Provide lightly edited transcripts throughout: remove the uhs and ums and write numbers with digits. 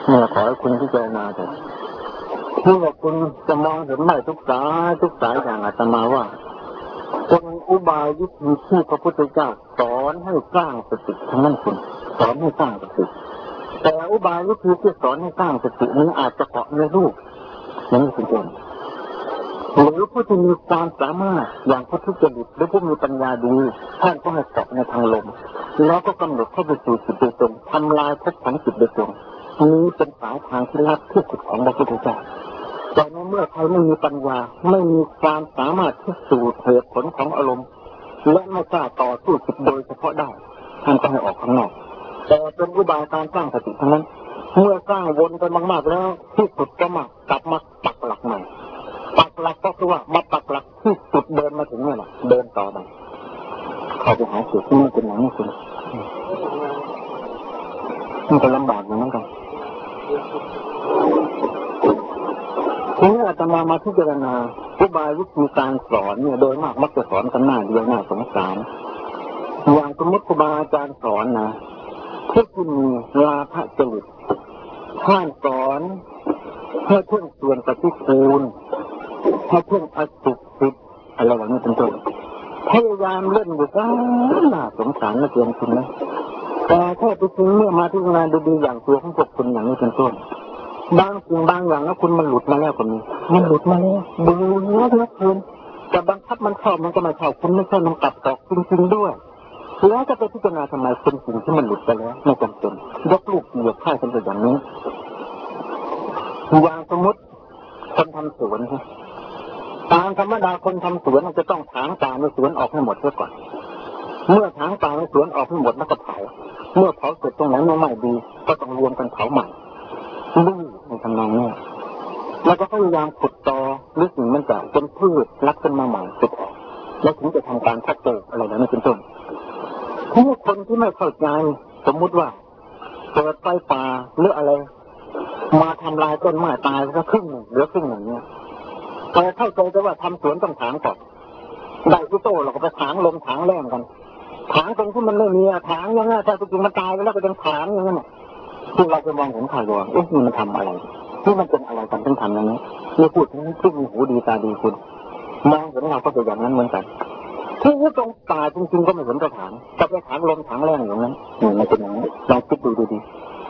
เนี่ยขอให้คุณพิจารณาเถอะที่ว่าคุณจะมองเห็นได้ทุกสายอย่างอาตมาว่าเป็นอุบายวิธีที่พระพุทธเจ้าสอนให้สร้างสติทั้งนั้นคุณสอนให้สร้างสติแต่อุบายวิธีที่สอนให้สร้างสตินี้อาจจะเกาะในรูปอย่างนี้เป็นต้นหรือผู้ที่มีความสามารถอย่างพระทุจริตหรือผู้มีปัญญาดีท่านก็ให้เกาะในทางลมแล้วก็กำหนดเข้าไปสู่จิตโดยตรงทำลายภพของจิตโดยตรงนี้เป็นสายทางที่ลัดที่สุดของพระพุทธเจ้าแต่เมื่อใครไม่มีปัญญาไม่มีความสามารถที่สู่เหตุผลของอารมณ์และไม่กล้าต่อสู้จิตโดยเฉพาะได้ท่านก็ให้ออกข้างนอกแต่เป็นอุบายการสร้างสติทั้งนั้นเมื่อสร้างวนกันมากๆแล้วที่สุดก็มากลับมาปักหลักใหม่ปักหลักก็คือว่ามาปักหลักที่จุดเดินมาถึงนี่แหละเดินต่อไปเขาไปหาจุดที่นี่เป็นอย่างนี้คุณมันก็ลำบากเหมือนกันทีนี้อาตมาพิจารณาอุบายวิธีการสอนเนี่ยโดยมากมักจะสอนกันหน้าเดียวหน้าสงสารอย่างสมมติครูบาอาจารย์สอนนะที่คุณมีราคะจริตท่านสอนให้เพ่งส่วนปฏิกูลให้เพ่งอสุภอะไรแบบนี้เป็นต้นพยายามเล่นอยู่กันน่าสงสารนะเกินคุณนะแต่แค่ไปถึงเมื่อมาที่งานดีๆอย่างตัวของพวกคุณอย่างนี้เป็นต้นบางสิ่งบางอย่างแล้วคุณมันหลุดมาแล้วคนนี้มันหลุดมาแล้วดูแล้วคุณจะบังคับมันเข้ามันก็ไม่เข้าคุณไม่ใช่มันกลับออกจริงๆด้วยแล้วจะไปพิจารณาทำไมเป็นสิ่งที่มันหลุดไปแล้วไม่จำเป็นยกลูกเหยียบข้าวกันไปอย่างนี้อย่างสมมติคนทำสวนตามธรรมดาคนทำสวนจะต้องถางป่าในสวนออกให้หมดเสียก่อนเมื่อถางป่าในสวนออกให้หมดแล้วก็เผาเมื่อเผาเสร็จตรงไหนไม่ดีก็ต้องรวมกันเผาใหม่ในทำนองนี้แล้วก็พยายามขุดตอหรือสิ่งมันจะเป็นพืชรักขึ้นมาใหม่ขุดออกแล้วถึงจะทำการคัดเจออะไรแบบนี้เป็นต้นผู้คนที่ไม่เข้าใจสมมุติว่าเกิดไฟป่าหรืออะไรมาทำลายต้นไม้ตายก็ครึ่งหนึ่งเหลือครึ่งหนึ่งเนี่ยแต่เข้าใจแต่ว่าทำสวนต้องถางก่อนได้ที่โตเราก็ไปถางลมถางแรงกันถางตรงที่มันไม่มีถางอย่างนั้นถ้าจริงมันตายไปแล้วก็ยังถางอย่างนั้นที่เราจะมองเห็นข่าวว่านี่มันทำอะไรที่มันเป็นอะไรกันต้องทำอย่างนี้ไม่พูดถึงที่มีหูดีตาดีคุณมองเห็นเราก็เป็นอย่างนั้นเหมือนกันที่ตรงป่าจริงๆก็ไม่เห็นกระถางแต่ไปถางลมถางแรงอย่างนั้นมันเป็นอย่างนี้ลองคิดดูดี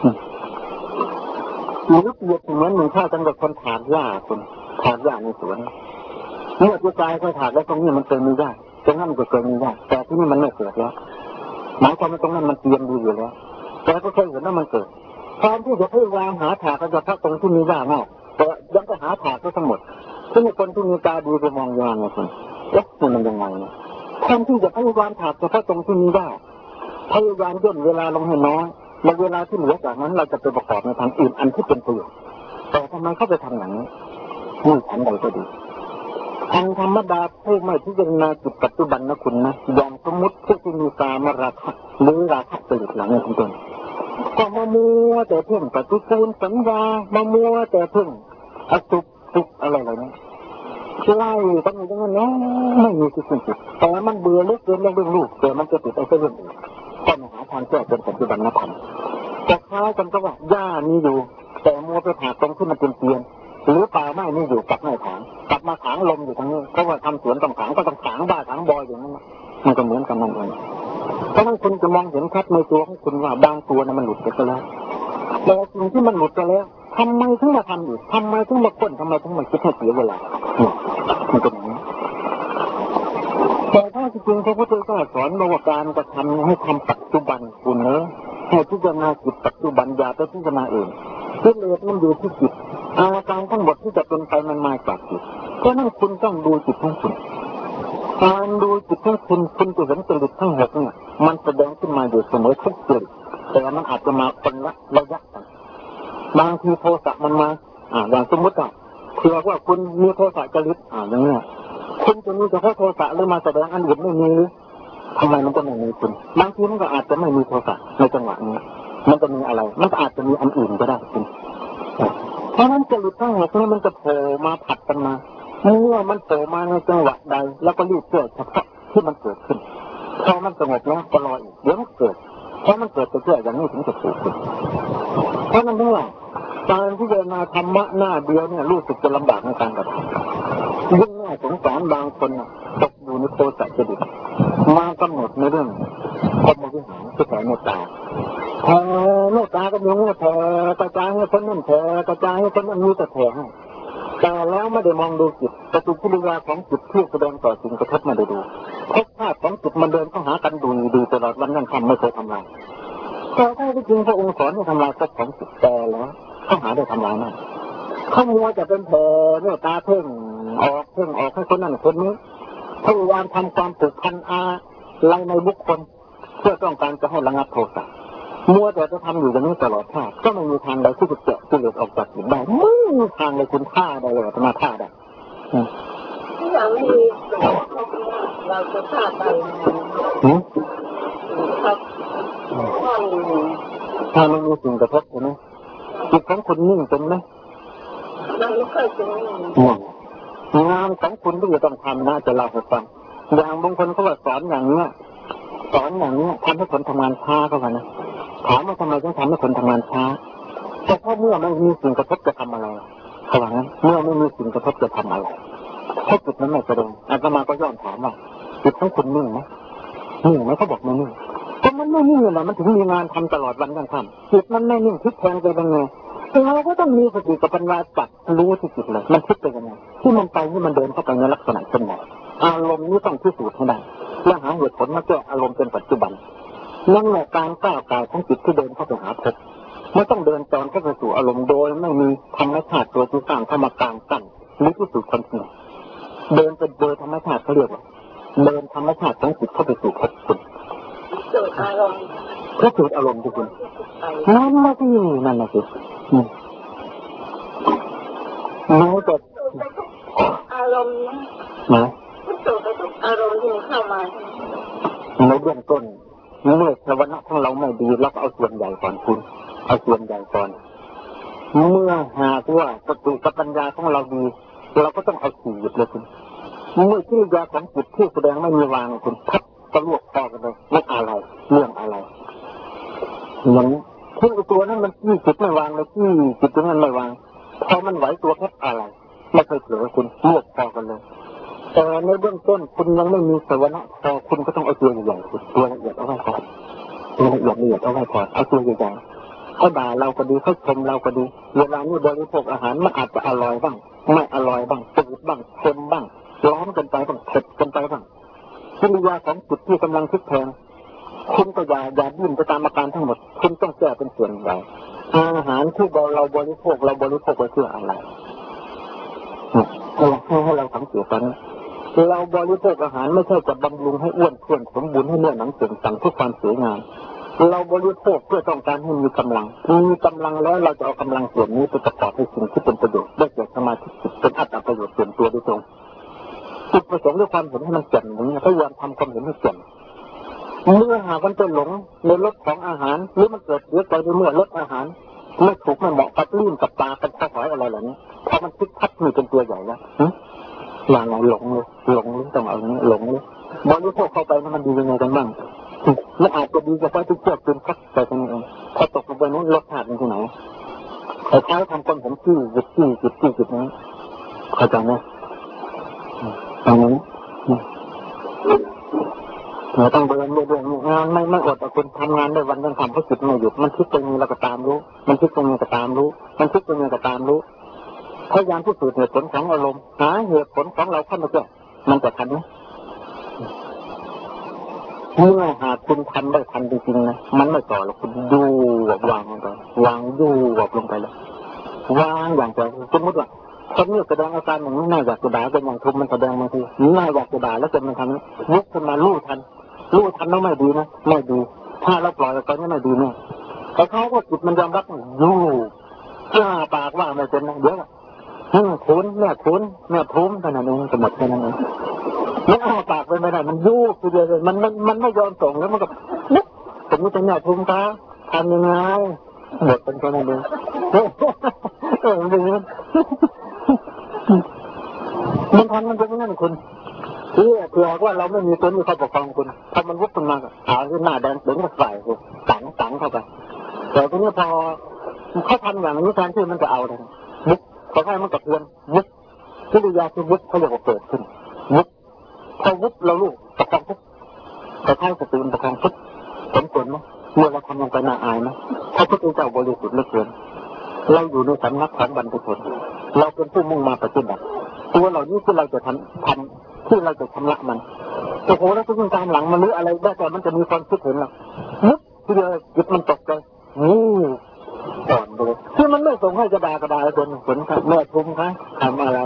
ๆหรือเปรียบเหมือนหนึ่งข้าวจังหวัดคนถางหญ้าคุณถางหญ้าในสวนเมื่อตัวกายเขาถางแล้วตรงนี้มันเคยมีหญ้าตรงนั้นมันก็เคยมีหญ้าแต่ที่นี่มันไม่เกิดแล้วหมายความว่าตรงนั้นมันเตรียมดีอยู่แล้วแต่ก็เคยเห็นว่ามันเกิดแทนที่จะพยายามหาถากก็จะพักตรงที่มีหญ้างอกแต่ยังไปหาถากก็ทั้งหมดที่มีคนที่มีตาดีไปมองอย่างนี้คุณมันยังไงเนี่ยแทนที่จะพยายามถากเฉพาะตรงที่มีหญ้าพยายามย่นเวลาลงให้น้อยและเวลาที่เหลือจากนั้นเราจะไปประกอบในทางอื่นอันที่เป็นประโยชน์แต่ทำไมเขาไปทำอย่างนี้นี่ทำใดก็ดีทางธรรมดาผู้ไม่พิจารณาจิตปัจจุบันนะคุณนะอย่างสมมติที่มีกามราคะหรือราคะจริตหลังนี้เป็นต้นก็มามัวแต่เพ่งปฏิกูลสัญญามามัวแต่เพ่งอสุภอะไรนี้ไล่กันอย่างนั้นนะไม่มีที่สิ้นสุดแต่มันเบื่อเลิกเกินเรื่องลูกแต่มันจะติดไอ้เรื่องอื่นก็หาทางแก้เป็นปัจจุบันนะธรรมแต่คล้ายกันก็ว่าหญ้ามีอยู่แต่มัวไปถากตรงที่มันเป็นเตียนหรือป่าไม้มีอยู่กับไม่ถางกลับมาถางลมอยู่ทางนี้เพราะว่าทำสวนต้องถางก็ต้องถางบ้าถางบอยอย่างนั้นมันก็เหมือนกันนั่นเองเพราะฉะนั้นคุณจะมองเห็นชัดในตัวของคุณว่าบางตัวนั้นมันหลุดไปแล้วแต่สิ่งที่มันหลุดไปแล้วทำไมถึงมาทำอยู่ทำไมถึงมาค้นทำไมถึงมาคิดให้เสียเวลามันเป็นอย่างนี้แต่ถ้าจริงๆพระพุทธเจ้าสอนว่าการกระทำให้ทำปัจจุบันคุณเนอะให้พิจารณาจิตปัจจุบันอย่าไปพิจารณาอื่นกิเลสมันอยู่ที่จิตอาการทั้งหมดที่จะเป็นไปมันมาจากจิตเพราะนั้นคุณต้องดูจิตของคุณการดูจิตของคุณจะเห็นจริตทั้งหมดเนี่ยมันแสดงขึ้นมาอยู่เสมอทุกจริตแต่มันอาจจะมาคนละระยะกันบางทีโทสะมันมาอย่างสมมติเผื่อว่าคุณมีโทสะจริตอย่างนี้คุณจะมีเฉพาะโทสะหรือมาแสดงอันอื่นไม่มีทำไมมันก็ไม่มีคุณบางทีมันก็อาจจะไม่มีโทสะในจังหวะนี้มันจะมีอะไรมันอาจจะมีอันอื่นก็ได้คุณเพราะนั้นจริตทั้งหมดนี้มันจะโผล่มาผัดกันมาเมื่อมันโผล่มาในจังหวะใดแล้วก็รีบเกิดเฉพาะที่มันเกิดขึ้นพอมันสงบแล้วก็รออีกเดี๋ยวมันเกิดเพราะมันเกิดไปเรื่อยอย่างนี้ถึงจะถูกขึ้นเพราะนั้นด้วยการที่จะมาธรรมะหน้าเดียวเนี่ยรู้สึกจะลำบากในการกระทำยิ่งน่าสงสารบางคนตกอยู่ในโทสะจริตมากำหนดในเรื่องพรหมวิหารที่แผ่เมตตาแผ่เมตตาก็ยังแผ่กระจายให้คนนั้นแผ่กระจายให้คนนั้นมีแต่แผ่ให้แต่แล้วไม่ได้มองดูจิตปฏิกิริยาของจิตที่แสดงต่อสิ่งกระทบไม่ได้ดูภพชาติของจิตมันเดินเข้าหากันดูตลอดวันนั่งคำไม่เคยทำลายแต่ถ้าจริงพระองค์สอนให้ทำลายภพของจิตแต่แล้วเข้าหาได้ทำลายนั่นเขามัวจะเป็นแผ่เมตตาเพ่งออกให้คนนั้นคนนี้พยายามทำความผูกพันอะไรในบุคคลเพื่อต้องการจะให้ระงับโทสะมัวแต่จะทำอยู่อย่างนี้ตลอดชาติก็ไม่มีทางใดที่จะเจาะกิเลสออกจากจิตได้ไม่มีทางเลยคุณฆ่าได้เลยจะมาฆ่าได้ที่อย่างนี้เราจะฆ่าไปครับถ้ามันมีสิ่งกระทบใช่ไหมจิตของคุณนิ่งเป็นไหมมันไม่ค่อยเป็นงานของคุณที่จะต้องทำน่าจะเล่าให้ฟังอย่างบางคนเขาว่าสอนอย่างนี้ทำให้คนทำงานช้าเข้ามานะถามว่าทำไมต้องทำให้คนทำงานช้าเพราะเมื่อไม่มีสิ่งกระทบจะทำอะไรเขาว่างั้นเมื่อไม่มีสิ่งกระทบจะทำอะไรถ้าจิตนั้นไม่แสดงอาตมาก็ย้อนถามว่าจิตของคุณนิ่งไหมเขาบอกไม่นิ่งก็มันไม่นิ่งเลยมันถึงมีงานทำตลอดวันทั้งค่ำจิตมันไม่นิ่งคิดแทงไปยังไงเราก็ต้องมีสติกับปัญญาจับรู้ที่จิตเลยมันคิดไปยังไงที่มันไปที่มันเดินเข้าไปในลักษณะเป็นไงอารมณ์นี้ต้องพิสูจน์ให้ได้และหาเหตุผลมาแก้อารมณ์เป็นปัจจุบันนั่นแหละการก้าวไกลของจิตที่เดินเข้าไปหาภพไม่ต้องเดินจรเข้าไปสู่อารมณ์โดยไม่มีธรรมชาติตัวที่สร้างธรรมกลางกั้นหรือพิสูจน์ความจริงเดินเป็นโดยธรรมชาติเขาเรียกว่าเดินธรรมชาติของจิตเข้าไปสู่ภพคุณเกิดอารมณ์ก็เกิดอารมณ์ทุกคนนั่นนะสิมันจะอารมณ์นะเกิดไปทุกอารมณ์ที่เข้ามาในเบื้องต้นเมื่อสวรรค์ของเราไม่ดีเราก็เอาส่วนใหญ่ก่อนคุณเอาส่วนใหญ่ก่อนเมื่อหากว่าสติกับปัญญาของเราดีเราก็ต้องเอาสี่หยุดเลยคุณเมื่อที่ยาของจิตที่แสดงไม่มีวางคุณพัดกระลวกพอกันเลยไม่อะไรเรื่องอะไรอย่างนี้ที่ตัวนั้นมันที่จิตไม่วางเลยที่จิตนั้นไม่วางพอมันไหวตัวแค่อะไรไม่เคยเผลอคุณลวกพอกันเลยแต่ในเบื้องต้นคุณยังไม่มีสวรรค์พอคุณก็ต้องเอาตัวใหญ่ๆคุณตัวละเอียดเอาไว้ก่อนตัวละเอียดเอาไว้ก่อนเอาตัวใหญ่ๆเขาด่าเราก็ดีเขาชมเราก็ดีเวลานี้บริโภคอาหารมันอาจจะอร่อยบ้างไม่อร่อยบ้างจืดบ้างเค็มบ้างร้อนกันไปบ้างเผ็ดกันไปบ้างกิริยาของจิตที่กำลังคิดแทนคุณก็อย่าดิ้นไปตามอาการทั้งหมดคุณต้องแก้เป็นส่วนใหญ่อาหารที่เราบริโภคไปเพื่ออะไรให้เราสังเกตกันเราบริโภคอาหารไม่ใช่จะบำรุงให้อ้วนท้วนสมบูรณ์ให้เนื้อหนังเต่งตังเพื่อความสวยงามเราบริโภคเพื่อต้องการให้มีกำลังแล้วเราจะเอากำลังส่วนนี้ไปประกอบให้สิ่งที่เป็นประโยชน์ได้แก่สมาธิเป็นอัตประโยชน์ส่วนตัวโดยตรงจุดประสงค์ด้วยความเห็นให้มันแจ่มอย่างนี้พยายามทำความเห็นให้แจ่มเมื่อหากมันเป็นหลงในรสของอาหารหรือมันเกิดเสียใจในเมื่อรสอาหารไม่ถูกไม่เหมาะกับลิ้นกับตากับข้าวหอยอะไรเหล่านี้พอมันคิดพัดมีเป็นตัวใหญ่แล้วอย่างไรหลงเลยต้องเอาอย่างนี้หลงเลยบริโภคเข้าไปมันดียังไงกันบ้างมันอาจจะดีเฉพาะที่เชื่อคืนพัดไปตรงนี้เองพอตกลงไปนู้นรสชาติมันที่ไหนไอ้ท้ายทำคนผมจี้จุดนี้เข้าใจไหมตรงนี้เราต้องเดินเรื่องงานไม่อดแต่คุณทำงานได้วันยังทำเพราะจิตไม่หยุดมันคิดตรงนี้เราก็ตามรู้มันคิดตรงนี้ก็ตามรู้มันคิดตรงนี้ก็ตามรู้พยายามพิสูจน์เหตุผลของอารมณ์หาเหตุผลของเราเข้ามาแก้มันจะทันไหมเมื่อหากคุณทำได้ทันจริงๆนะมันไม่ต่อหรอกคุณดูวางลงไปวางดูลงไปเลยวางอย่างใจสมมติว่าคนนี้แสดงอาการอย่างนี้น่าอยากจะด่าเป็นอย่างทุบมันแสดงบางทีน่าอยากจะด่าแล้วจนมันทำนี้ลุกขึ้นมาลู่ทันแล้วไม่ดีนะไม่ดีถ้าเราปล่อยไปนี่ไม่ดีเนี่ยเขาก็จิตมันยอมรับยู่ปากว่าไม่เป็นนะเดี๋ยวคุณแม่ทุ้มขนาดนี้จะหมดแค่นั้นเองมันอ้าปากไปไม่ได้มันยู่คือเดียวมันไม่ยอมส่งแล้วมันก็ผมจะแม่ทุ้มตาทำยังไงหมดเป็นแค่นั้นเองมันทำมันเป็นงั้นคุณเผื่อว่าเราไม่มีตัวนี้เข้าปกครองคุณพอมันวุบขึ้นมาหาขึ้นหน้าแดงเดือดใส่คุณตังเข้าไปแต่ทีนี้พอเขาทำอย่างนี้แทนที่มันจะเอาเลยวุบเขาให้มันกระเทือนวุบกิริยาคือวุบเขาเรียกว่าเกิดขึ้นวุบพอวุบเราลูกประคองปุ๊บกระทั่งสติประคองปุ๊บผลไหมเมื่อเราทำลงไปน่าอายไหมพระพุทธเจ้าบริสุทธิ์เหลือเกินเราอยู่ในสำนักของบรรพบุรุษเราเป็นผู้มุ่งมาปฏิบัติตัวเรานี่ที่เราจะทำที่เราจะชำระมันโอ้โหแล้วทุกตามหลังมันหรืออะไรได้แต่มันจะมีความคิดเห็นหรอกนึกทีเดียวจิตมันตกใจก่อนเลยที่มันไม่ส่งให้กระดาษคนผลครับแม่ทุ่มครับทำอะไร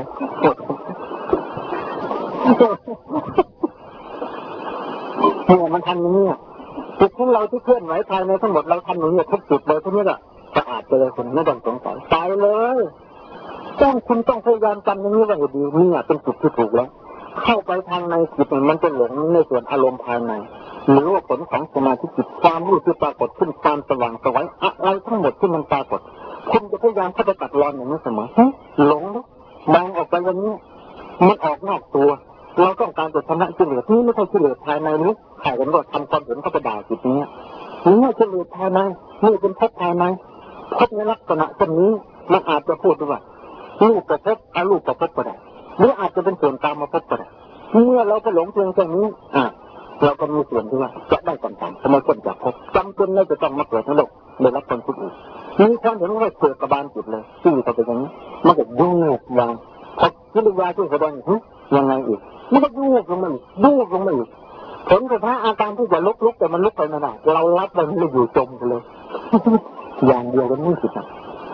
เนี่ยมันทำอย่างนี้จิตของเราที่เคลื่อนไหวภายในทั้งหมดเราทำอย่างนี้ทุกจุดเลยทุกนี้แหละสะอาดไปเลยคนไม่ต้องสงสัยตายเลยคุณต้องพยายามจำอย่างนี้ไว้ให้ดีนี่เป็นจุดที่ถูกแล้วเข้าไปทางในจิตมันจะหลงในส่วนอารมณ์ภายในหรือว่าผลของสมาธิจิตความรู้ที่ปรากฏขึ้นความสว่างสวยอะไรทั้งหมดที่มันปรากฏคุณจะพยายามเข้าไปตัดรอนอย่างนี้เสมอหลงมองออกไปอย่างนี้มันออกนอกตัวเราต้องการจะชนะกิเลสนี่ไม่ใช่กิเลสภายในนี้ใครกันก็ทำความเห็นเข้าไปด่าจิตนี้นี่กิเลสภายในนี่เป็นภพภายในภพในลักษณะเช่นนี้มันอาจจะพูดว่ารูปประพบอารูปประพบก็ได้หรืออาจจะเป็นส่วนตามมาพบก็ได้เมื่อเราไปหลงเพียงแค่นี้เราก็มีส่วนที่ว่าจะได้ต่างๆทำไมคนจะพบจำเป็นเราจะต้องมาเกิดในโลกได้รับผลทุกข์มีความเห็นว่าเกิดกระบาลจิตเลยที่เขาเป็นอย่างนี้มันก็ดูอย่างพอกิริยาที่แสดงยังไงอีกมันก็ดูลงมาอีกผลสุดท้ายอาการที่จะลุกแต่มันลุกไปไม่ได้เรารับมันเลยอยู่จมไปเลยอย่างเดียวกันนี่สิครับ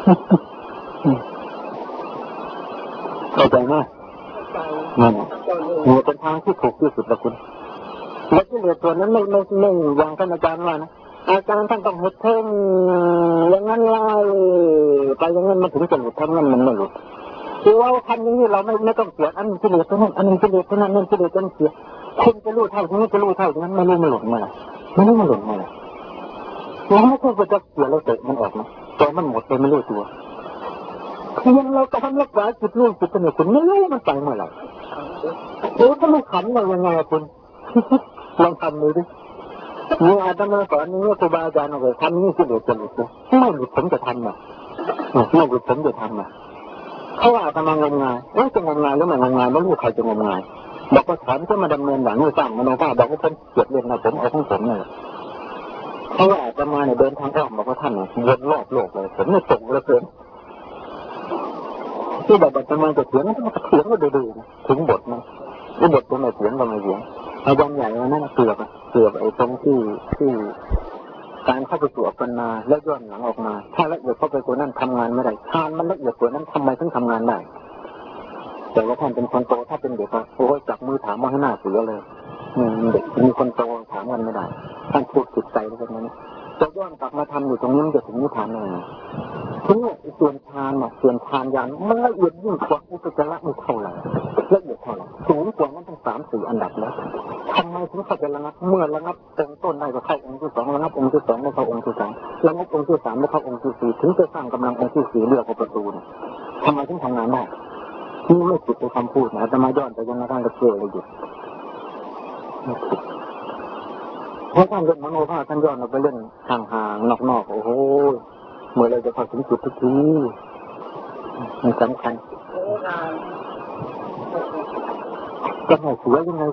เข้าใจไหมนั่นเนี่ยเป็นทางที่ถูกที่สุดละคุณและที่เหลือตัวนั้นไม่อย่างท่านอาจารย์ว่านะอาจารย์ท่านต้องหดเพ่งอย่างนั้นไล่ไปอย่างนั้นมันถึงจะหลุดทั้งนั้นมันไม่หลุดคือว่าทำอย่างนี้เราไม่ต้องเสียอันนี้กิเลสเท่านั้นอันนี้กิเลสเท่านั้นนั่นกิเลสต้องเสียคุณจะรู้เท่านี้จะรู้เท่านั้นไม่รู้มันหลุดมาไม่รู้มันหลุดมาเราไม่ควรจะเสียเราเตะมันออกนะแต่มันหมดไปไม่รู้ตัวคือยังเราจะทำรักษาจิตรู้จิตเนี่ยคุณไม่รู้มันไปเมื่อไหร่ถ้ามันขันเรายังไงคุณลองทำดูดิมีอาจารย์สอนนี้ครูบาอาจารย์เอาไว้ทำนี่กิเลสจะหลุดไม่หลุดผมจะทำไม่หลุดผมจะทำเขาว่าทำงานงานจะงานแล้วมันงานไม่รู้ใครจะงานงานบอกว่าถอนก็มาดำเนินอย่างนี้สร้างมโนภาพบอกว่าผมเกียรติเรียนนะผมเอาของผมเนี่ยเขาว่าจะมาเนี่ยเดินทางอ้อมบอกว่าท่านวนรอบโลกเลยผมเนี่ยตกเลยเกินที่แบบจะมาจะเถียงก็เถียงก็ดูถึงบทนะนี่บทตัวไหนเถียงก็ไม่เถียงอาจารย์ใหญ่นั่นเกือบไอ้ตรงที่การเข้าไปสู่อัปปนาแล้วย้อนหลังออกมาถ้าละเอียดเข้าไปตัวนั้นทำงานไม่ได้ทานมันละเอียดตัวนั้นทำไมถึงทำงานได้แต่ว่าท่านเป็นคนโตถ้าเป็นเด็กโอ้ยจับมือถามว่าให้หน้าเสือเลยเด็กมีคนโตถามกันไม่ได้ท่านพูดจิตใจแล้วนั้นจะย้อนกลับมาทำอยู่ตรงนี้จะถึงนิพพานเลยทีนี้ส่วนทานอย่างมันละเอียดยิ่งกว่าอุปจาระมันเท่าไหร่ละเอียดเท่าไหร่สูงกว่านั้นทั้ง3-4 อันดับแล้วทำไมถึงเขาจะระงับเมื่อระงับต้นได้ก็เข้าองค์ที่2ระงับองค์ที่2ได้เข้าองค์ที่3ระงับองค์ที่3ได้เข้าองค์ที่4ถึงจะสร้างกำลังองค์ที่4เรียกว่าประตูทำไมถึงทำงานได้นี่ไม่ผิดในคำพูดนะแต่มาย้อนไปยังท่านก็เชื่อเลยอยู่เพราะท่านเล่นมโนภาพท่านย้อนเราไปเล่นห่างๆนอกๆโอ้โหเมื่อเราจะเข้าถึงจุดทุกทีมันสำคัญจะให้สวยยังไง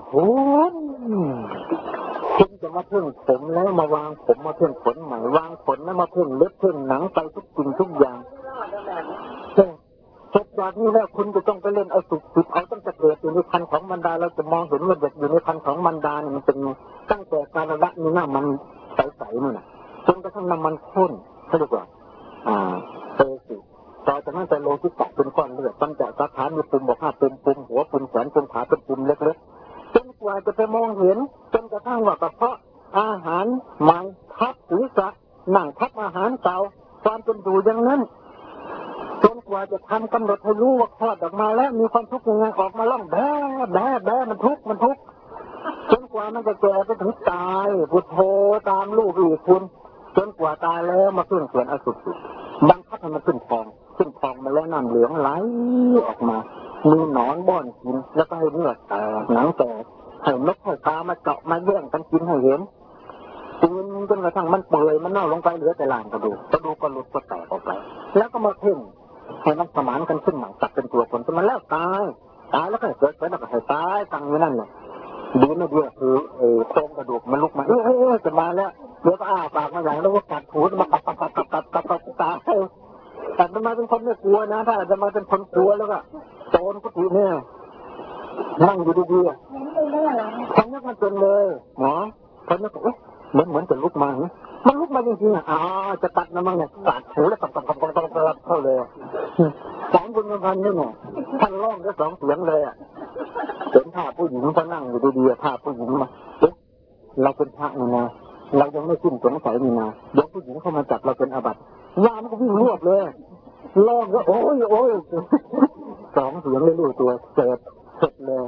คุณจะมาเพ่งผมแล้วมาวางผมมาเพ่งขนใหม่วางขนแล้วมาเพ่งเล็บเพ่งหนังไปทุกสิ่งทุกอย่างเสร็จจากนี้แล้วคุณจะต้องไปเล่นเอาสุดเอาตั้งแต่เกิดอยู่ในคันของมารดาเราจะมองเห็นว่าเด็กอยู่ในคันของมารดาเนี่ยมันเป็นตั้งแต่การละมีหน้ามันใสๆนู่นน่ะจนกระทั่งน้ำมันข้นเขาเรียกว่าเตสิต่อจากนั้นจะโลหิตแตกเป็นก้อนเลือดตั้งแต่สาขามีปุ่มบอกว่าเป็นปุ่มหัวปุ่มแขนปุ่มขาเป็นปุ่มเล็กๆจนกว่าจะไปมองเห็นจนกระทั่งว่ากระเพาะอาหารใหม่ทับศีรษะนั่งทับอาหารเก่าความเป็นอยู่อย่างนั้นจนกว่าจะทำกำหนดให้รู้ว่าคลอดออกมาแล้วมีความทุกข์ยังไงออกมาล่องแบ๊มันทุกข์จนกว่ามันจะแก่ไปถึงตายพุทโธตามลูกอีกคุณจนกว่าตายแล้วมาขึ้นส่วนอสุภบังคับให้มันขึ้นทองมาแล้วน้ำเหลืองไหลออกมามีหนอนบ่อนกินแล้วก็ให้เนื้อแตกหนังแตกให้นกให้ปลามาเจาะมาแย่งกันกินให้เห็นจนกระทั่งมันเปื่อยมันเน่าลงไปเหลือแต่ล่างกระดูกก็หลุดก็แตกออกไปแล้วก็มาเพ่งให้มันสมานกันขึ้นใหม่ตัดเป็นตัวคนจนมันแล้วตายแล้วก็เกิดแล้วก็ให้ตายตั้งอยู่นั่นเนี่ยดีไม่ดีคือโครงกระดูกมันลุกมาจะมาแล้วเดี๋ยวก็อ้าปากมาอย่างแล้วก็กัดหูมาตัดตายแต่จะมาเป็นคนไม่กลัวนะถ้าจะมาเป็นคนกลัวแล้วก็โจรก็ถือเนี่ยนั่งอยู่ดีๆคนนึกมันจนเลยหมอคนนึกเหมือนจะลุกมามันลุกมาจริงๆจะตัดน้ำมันเนี่ยตัดหูแล้วตัดเข้าเลยสองบุญพันนี่เนี่ยท่านร้องได้สองเสียงเลยเห็นภาพผู้หญิงก็นั่งอยู่ดีๆภาพผู้หญิงมาเราเป็นพระนี่นะเรายังไม่สิ้นสงสัยนี่นะเดี๋ยวผู้หญิงเข้ามาจับเราเป็นอาบัติยามันก็วิ่งรวบเลยร้องก็โอ้ยสองเสียงเลยรู้ตัวเสร็จเลย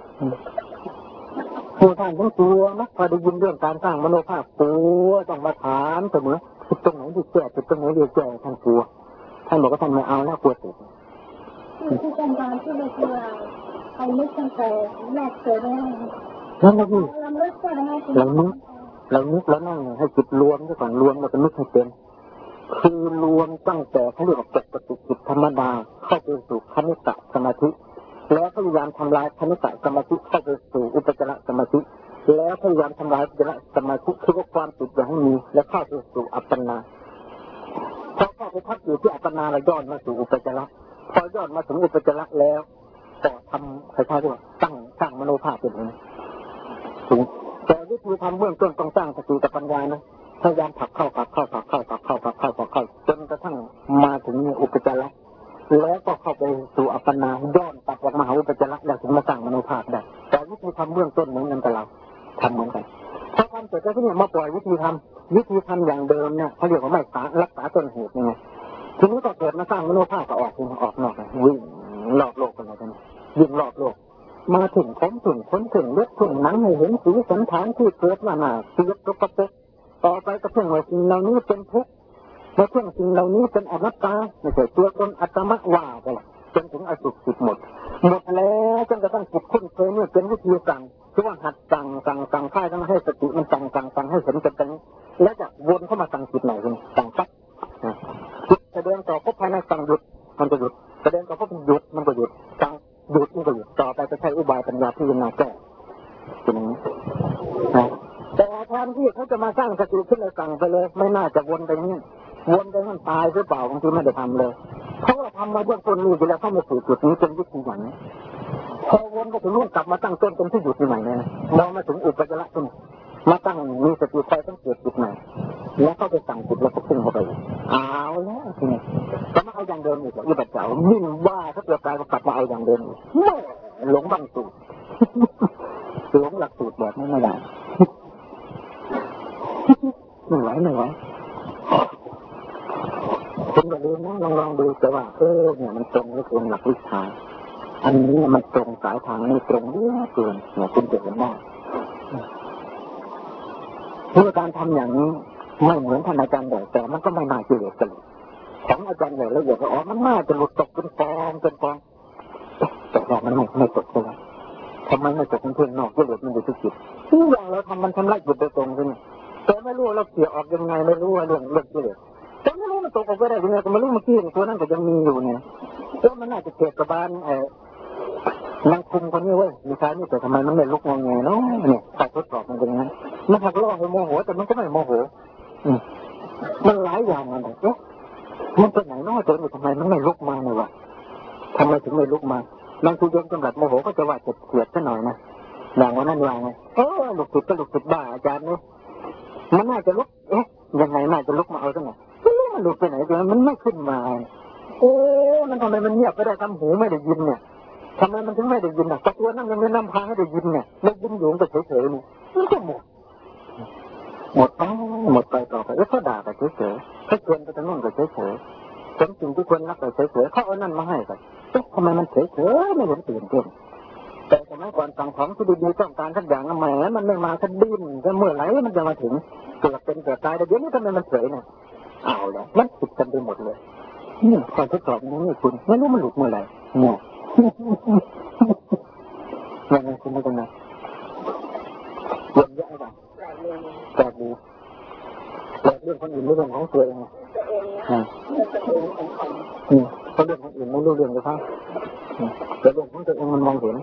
ผู้ท่านต้องกลัวนะพอได้ยินเรื่องการสร้างมโนภาพกลัวต้องมาถามเสมอจุดตรงไหนที่แก้จุดตรงไหนที่แก้ท่านกลัวท่านบอกว่าท่านไม่เอาแล้วกลัวเสร็จที่การงานที่เรากลัวใครไม่ตั้งใจแรกเจอได้นั่นแหละพี่เรานึกแล้วนั่งให้จิตรวมด้วยก่อนรวมแล้วก็นึกให้เป็นคือรวมตั้งแต่เขาเรียกว่าปกติจิตธรรมดาเข้าไปสู่คณิกะสมาธิแล้วพยายามทำลายคณิกะสมาธิเข้าไปสู่อุปจารสมาธิแล้วพยายามทำลายอุปจารสมาธิคือว่าความติดอย่างให้มีแล้วเข้าไปสู่อัปปนาพอเข้าไปพักอยู่ที่อัปปนาแล้วย้อนมาสู่อุปจารพอย้อนมาถึงอุปจารแล้วก็ทำคล้ายๆว่าตั้งสร้างมโนภาพเป็นแต่วิธีทำเบื้องต้นต้องสร้างสติกับปัญญานะพยายามผลักเข้าจนกระทั่งมาถึงอุปจารแล้วก็เข้าไปสู่อัปปนาย้อนตัดออกมาหาอุปจารแล้วถึงมาสร้างมโนภาพได้แต่วิธีทำเบื้องต้นเหมือนกันกับเราทำเหมือนกันพอทำเสร็จแล้วเนี่ยมาปล่อยวิธีทำอย่างเดิมเนี่ยเขาเรียกว่าไม่รักษาต้นเหตุยังไงทีนี้ก็เกิดมาสร้างมโนภาพก็ออกนอกวิ่งรอบโลกกันเลยกันวิ่งรอบโลกมาถึงผมถึงคนถึงเลือดถึงหนังให้เห็นสีสันฐานที่เกิดมาหนาเสียบตกเป๊กต่อไปก็เพ่งว่าสิ่งเหล่านี้เป็นทุกข์และเพ่งสิ่งเหล่านี้เป็นอนัตตาไม่ใช่ตัวตนอัตมะว่ากันจนถึงอสุจิตหมดแล้วจนกระทั่งจิตคุ้นเคยเนี่ยเป็นวิธีสั่งคือว่าหัดสั่งค่ายทั้งให้สติมันสั่งให้เห็นกันแล้วจะวนเข้ามาสั่งจิตไหนกันสั่งปั๊บจิตแสดงต่อพบภายในสั่งหยุดมันจะหยุดแสดงต่อพบหยุดมันก็หยุดสั่งหยุดมันก็หยุดต่อไปจะใช้อุบายปัญญาพิจารณาแก้เป็นอย่างนี้แต่แทนที่เขาจะมาสร้างสติขึ้นเลยสั่งไปเลยไม่น่าจะวนไปนี่วนไปมันตายหรือเปล่าบางทีไม่ได้ทำเลยเพราะว่าทำมาเบื้องต้นนี่แล้วเข้ามาสู่จุดนี้เป็นวิธีอย่างนี้พอวนก็ถึงนู่นกลับมาตั้งต้นเป็นที่หยุดที่ใหม่เลยเรามาถึงอุปจาระตรงมาตั้งมีสติคอยสังเกตจุดใหม่แล้วเข้าไปสั่งจุดแล้วก็พุ่งเข้าไปเอาแล้วทีนี้ก็มาเอาอย่างเดิมอีกอุปจาระยิ่งว่าถ้าเกิดกายก็กลับมาเอาอย่างเดิมหลงบังสูตรหลงหลักสูตรแบบนี้ไม่ได้ไม่ไหวคุณอย่าลืมนะลองดูแต่ว่าเนี่ยมันตรงกับหลักวิชาอันนี้มันตรงสายทางนี้ตรงเยอะเกินเนี่ยคุณจะเห็นได้เพื่อการทำอย่างนี้ไม่เหมือนท่านอาจารย์ใหญ่แต่มันก็ไม่น่าจะเหลือกันของอาจารย์ใหญ่ละเอียดว่ามันน่าจะหลุดตกเป็นฟองแต่ว่ามันไม่ตกเลยทำไมไม่ตกเป็นเพื่อนนอกก็เหลือมันอยู่ที่จิตทุกอย่างเราทำมันทำลายจิตโดยตรงเลยแต่ไม่รู้เราเสียออกยังไงไม่รู้ว่าเรื่องที่เหลือแต่ไม่รู้มันตกออกไปได้ยังไงก็ไม่รู้เมื่อกี้ตัวนั้นก็ยังมีอยู่เนี่ยแล้วมันน่าจะเกิดกับบ้านนางคุมคนนี้เว้ยมีชายนี่แต่ทำไมมันไม่ลุกงงเนาะเนี่ยใครทดสอบมันเป็นยังไงมันหักล้อให้โมโหแต่มันก็ไม่โมโหมันหลายอย่างมันเลยมันเป็นไหนเนาะแต่ทำไมมันไม่ลุกมาเลยวะทำไมถึงไม่ลุกมาบางทีโยมจำรัดโมโหก็จะว่าจะเกลียดซะหน่อยนะอย่างวันนั้นว่าไงลูกศิษย์ก็ลูกศิษย์บ้าอาจารย์เนี่ยมันน่าจะลุกยังไงน่าจะลุกมาเอาซะหน่อยมันหลุดไปไหนตัวมันไม่ขึ้นมามันทำไมมันเงียบไปได้ทำหูไม่ได้ยินเนี่ยทำไมมันถึงไม่ได้ยินอ่ะตัวนั่งยังไม่นำพาให้ได้ยินเนี่ยไม่ยินอยู่ก็เฉยๆนี่มันก็หมดไปต่อไปแล้วก็ด่าไปเฉยๆถ้าเกินไปทางนู้นก็เฉยๆเป็นสิ่งที่ควรรักไปเฉยๆเขาเอานั่นมาให้ไปทำไมมันเฉยๆไม่เห็นตื่นเต้นแต่สมัยก่อนสั่งของที่ดีๆต้องการทุกอย่างแหมมันไม่มาทันดิ้นจะเมื่อไหร่มันจะมาถึงเกิดเป็นเกิดตายแต่เดี๋ยวนี้ทำไมมันเฉยเนี่ยเอาแล้วมันติดกันไปหมดเลยนี่ความทดสอบนี้คุณไม่รู้มันหลุดเมื่อไหร่เนี่ยยังไงคุณไม่ต้องนะเยอะแยะไปแต่ดูแต่เรื่องคนอื่นเรื่องของตัวเองตัวเองนะตัวเองของคนเขาเรื่องของอื่นไม่รู้เรื่องเลยครับแต่เรื่องของตัวเองมันมองเห็น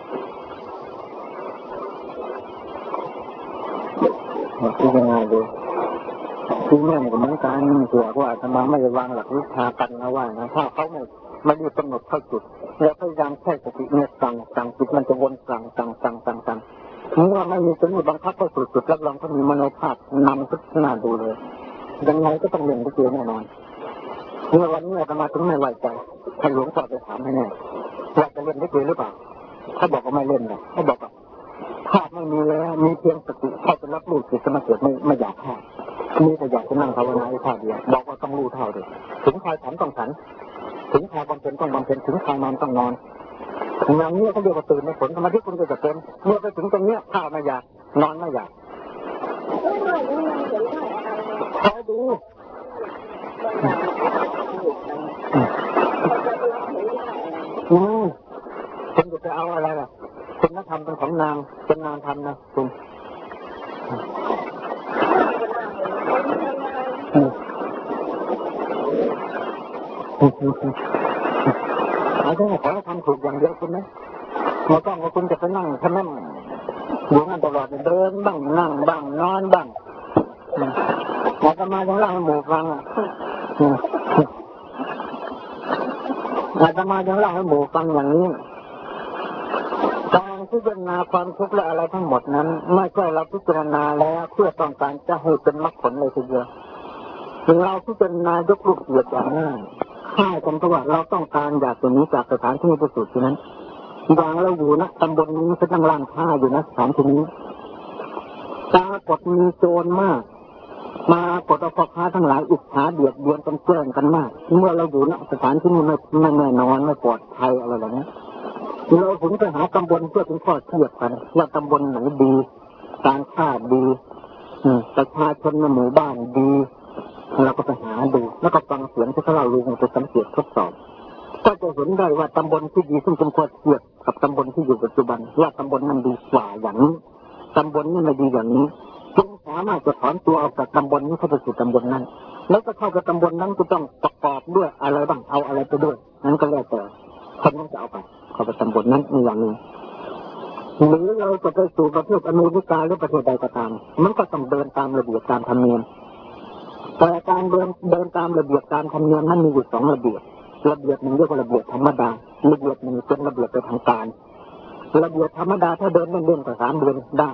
คือยังไงดูคือแม่ก็เหมือนกันเกี่ยวว่าทำไมไม่วางหลักวิชากันนะว่านะถ้าเขาไม่ได้กำหนดเข้าจุดแล้วพยายามใช้สติเนี่ยสั่งจิตมันจะวนสั่งเมื่อไม่มีสติบังคับเข้าสู่จุดรับรองก็มีมโนภาพนำขึ้นหน้าดูเลยยังไงก็ต้องเรียนไปเจอแน่นอนเมื่อวันนี้อาตมาถึงไม่ไว้ใจท่านหลวงพ่อไปถามให้แน่ว่าจะเล่นได้เจอหรือเปล่าเขาบอกว่าไม่เล่นเลยเขาบอกว่าภาพไม่มีแล้วมีเพียงสติเข้าไปรับรู้จิตสมาธิไม่อยากภาพมีแต่อยากจะนั่งภาวนาท่าเดียวบอกว่าต้องรู้เท่าเดียวถึงใครฉันต้องฉันถึงใครบำเพ็ญต้องบำเพ็ญถึงใครนอนต้องนอนอย่างนี้เขาเรียกว่าตื่นในผลสมาธิคุณก็จะเป็นเมื่อไปถึงตรงนี้ข้าวไม่อยากนอนไม่อยากคอยดูคุณจะเอาอะไรล่ะคุณนักธรรมเป็นของนางเป็นนางธรรมนะคุณเอาได้ขอทำถูกอย่างเดียวคุณนะไม่ต้องว่าคุณจะไปนั่งท่านั่งอยู่นั่นตลอดเดินบ้างนั่งบ้างนอนบ้างอาตมายังเล่าให้หมู่ฟังอาตมายังเล่าให้หมู่ฟังอย่างนี้การพิจารณาความทุกข์และอะไรทั้งหมดนั้นไม่ใช่เราพิจารณาแล้วเพื่อต้องการจะให้เป็นมรรคผลเลยทีเดียวเราพิจารณายกลูกเกียรติอย่างนั้นข้ากันก็ว่าเราต้องการอยากจะหนีจากสถานที่ประสูตินั้นอย่างเราอยู่นะตำบลนี้ก็ตั้งร้านค้าอยู่นะสถานที่นี้ปรากฏมีโจรมากมากดเอาพ่อค้าทั้งหลายอิจฉาเบียดเบียนกันแกล้งกันมากเมื่อเราอยู่นะสถานที่นี้ไม่แน่นอนไม่ปลอดภัยอะไรแบบนี้เราถึงไปหาตำบลเพื่อเป็นข้อเทียบกันว่าตำบลไหนดีการค้าดีประชาชนในหมู่บ้านดีเราก็ไปหาดูแล้วก็ฟังเสียงที่เขาเล่าลือไปสังเกตทดสอบก็จะเห็นได้ว่าตำบลที่ดีซึ่งเป็นข้อเทียบกับตำบลที่อยู่ปัจจุบันว่าตำบลนั้นดีกว่าอย่างนี้ตำบลนี้ไม่ดีอย่างนี้จึงสามารถจะถอนตัวออกจากตำบลนี้เข้าไปสู่ตำบลนั้นแล้วก็เข้ากับตำบลนั้นก็ต้องประกอบด้วยอะไรบ้างเอาอะไรไปด้วยนั้นก็แล้วแต่คนนั้นจะเอาไปเข้าไปตำบลนั้นนี่อย่างนี้หรือเราจะไปสู่ประเทศอเมริกาหรือประเทศใดก็ตามมันก็ต้องเดินตามระเบียบตามธรรมเนียมแต่การเดินตามระเบียบตามธรรมเนียมนั้นมีอยู่สองระเบียบหนึ่งเรียกว่าระเบียบธรรมดาระเบียบหนึ่งเป็นระเบียบไปทางการระเบียบธรรมดาถ้าเดินเล่นๆก็3 เดือนได้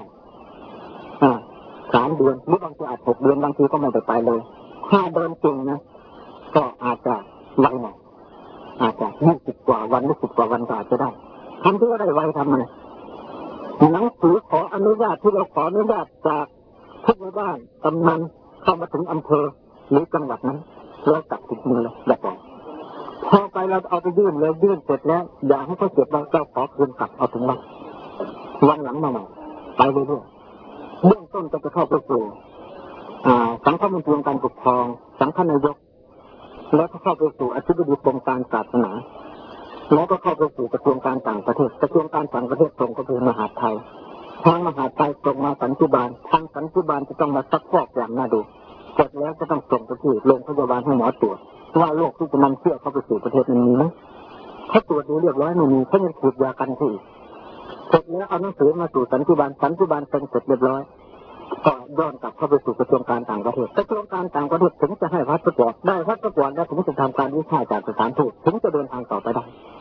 3 เดือนหรือบางทีอาจ6 เดือนบางทีก็ไม่ไปเลยถ้าเดินจริงนะก็อาจจะไวหน่อยอาจจะ20 กว่าวันหรือ10 กว่าวันก็อาจจะได้ทำที่ว่าได้ไวทำมันหนังสือขออนุญาตที่เราขออนุญาตจากทุกบ้านกำนันเข้ามาถึงอำเภอหรือจังหวัดนั้นเราจับติดมือเลยแบบนี้พอไปเราเอาไปยื่นเลยยื่นเสร็จแล้วอย่าให้เขาเก็บเราเจ้าขอคืนกลับเอาถึงวันหลังมาใหม่ไปเรื่อยๆเบื้องต้นจะเข้าไปสู่สังฆมณฑลการปกครองสังฆนายกแล้วก็เข้าไปสู่อธิบดีกรมการศาสนาแล้วก็เข้าไปสู่กระทรวงการต่างประเทศกระทรวงการต่างประเทศส่งก็คือมหาดไทยทางมหาดไทยส่งมาสันติบาลทางสันติบาลจะต้องมาซักฟอกอย่างน่าดูเสร็จแล้วจะต้องส่งไปที่โรงพยาบาลให้หมอตรวจว่าโรคที่จะนำเชื้อเข้าไปสู่ประเทศนั้นมีไหมถ้าตรวจดูเรียบร้อยไม่มีเขายังฉีดยากันที่อีกเสร็จแล้วเอาหนังสือมาสู่สันติบาลเซ็นเสร็จเรียบร้อยก็ย้อนกลับเข้าไปสู่กระทรวงการต่างประเทศกระทรวงการต่างประเทศถึงจะให้พาสปอร์ตได้พาสปอร์ตแล้วถึงจะทำการวิจัยจากสถานทูตถึงจะเดินทางต่อไปได้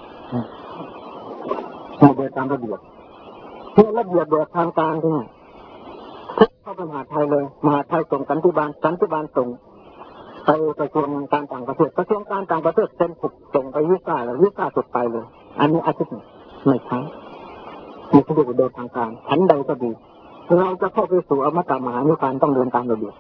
โดยตามระเบียบเพื่อระเบียบแบบทางการที่นี่เข้าไปมหาไทยเลยมหาไทยส่งสันติบาลส่งไปกระทรวงการต่างประเทศกระทรวงการต่างประเทศเซ็นถูกส่งไปวิซ่าแล้ววิซ่าสุดไปเลยอันนี้อาทิตย์ไม่ใช่มีที่เดินทางการชั้นใดก็ดีเราจะเข้าไปสู่อมตะมหานิพพานต้องเดินตามระเบียบ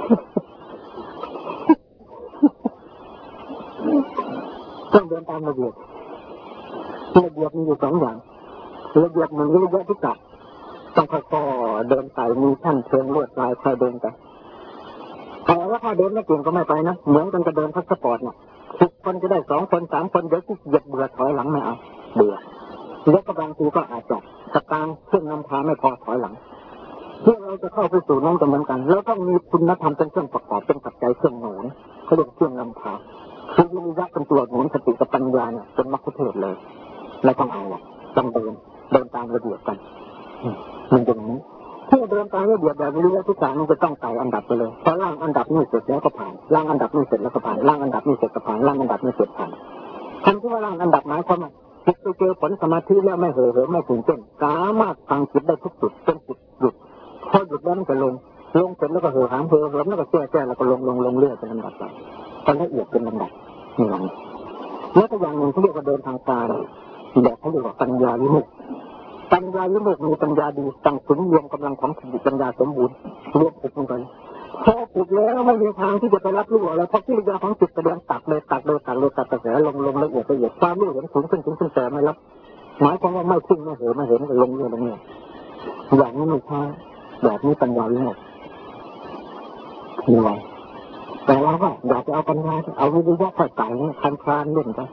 ต้องเดินตามระเบียบมีอยู่2 อย่างระเบียบหนึ่งระเบียบที่จัดต้องค่อยๆเดินไปมีขั้นเชิงลวดลายค่อยเดินไปแต่ว่าถ้าเดินไม่เก่งก็ไม่ไปนะเหมือนกันจะเดินพาสปอร์ตเนี่ย10 คนจะได้2 คน 3 คนเดี๋ยวที่เหยียบเบื่อถอยหลังไม่เอาเบื่อแล้วก็บางทีก็อาจจะสตางค์เครื่องนำพาไม่พอถอยหลังเพื่อเราจะเข้าไปสู่นั่นก็เหมือนกันแล้วต้องมีคุณธรรมเป็นเครื่องประกอบเป็นปัจจัยเครื่องหนุนเขาเรียกเครื่องนำทางคือวิริยะเป็นตัวหนุนสติกับปัญญาเนี่ยเป็นมรรคเทศเลยแล้วต้องเอาต้องเดินตามระเบียบกันมันอย่างนี้ถ้าเดินตามระเบียบแบบวิริยะทุกอย่างมันจะต้องไต่อันดับไปเลยพอล่างอันดับนี้เสร็จแล้วก็ผ่านล่างอันดับนี้เสร็จแล้วก็ผ่านล่างอันดับนี้เสร็จก็ผ่านล่างอันดับนี้เสร็จผ่านคำที่ว่าล่างอันดับหมายความว่าจิตไปเจอผลสมาธิแล้วไม่เห่อเหิมไม่ถึงเต้นสามารถฟังจิตได้ทุกจุดเป็นจุดหยุดพอหยุดแล้วมันจะลงเสร็จแล้วก็เห่อหามเห่อเหิมแล้วก็แก้แล้วก็ลงเรื่อยเป็นลำดับไปตอนละเอียดเป็นลำดับนี่ไงแล้วก็อย่างหนึ่งเขาเรียกว่าเดินทางกายแบบเขาเรียกว่าปัญญาวิมุตติปัญญาวิมุตติมีปัญญาดีตั้งสุนรวมกำลังของสติปัญญาสมบูรณ์รวมลงไปพอฝึกแล้วไม่มีทางที่จะไปรับรู้อะไรเพราะกิริยาของจิตแสดงตัดกระแสลงละเอียดความรู้เห็นสูงขึ้นแต่ไม่รับหมายความว่าไม่ขึ้นไม่เห็นก็ลงเรื่อยอย่างนี้ไม่ใช่แบบนี้ปัญญาวิมุตตินี่ไงแต่เราก็อยากจะเอาปัญญาเอาวิริยะค่อยไต่เนี่ยคลานเล่นไป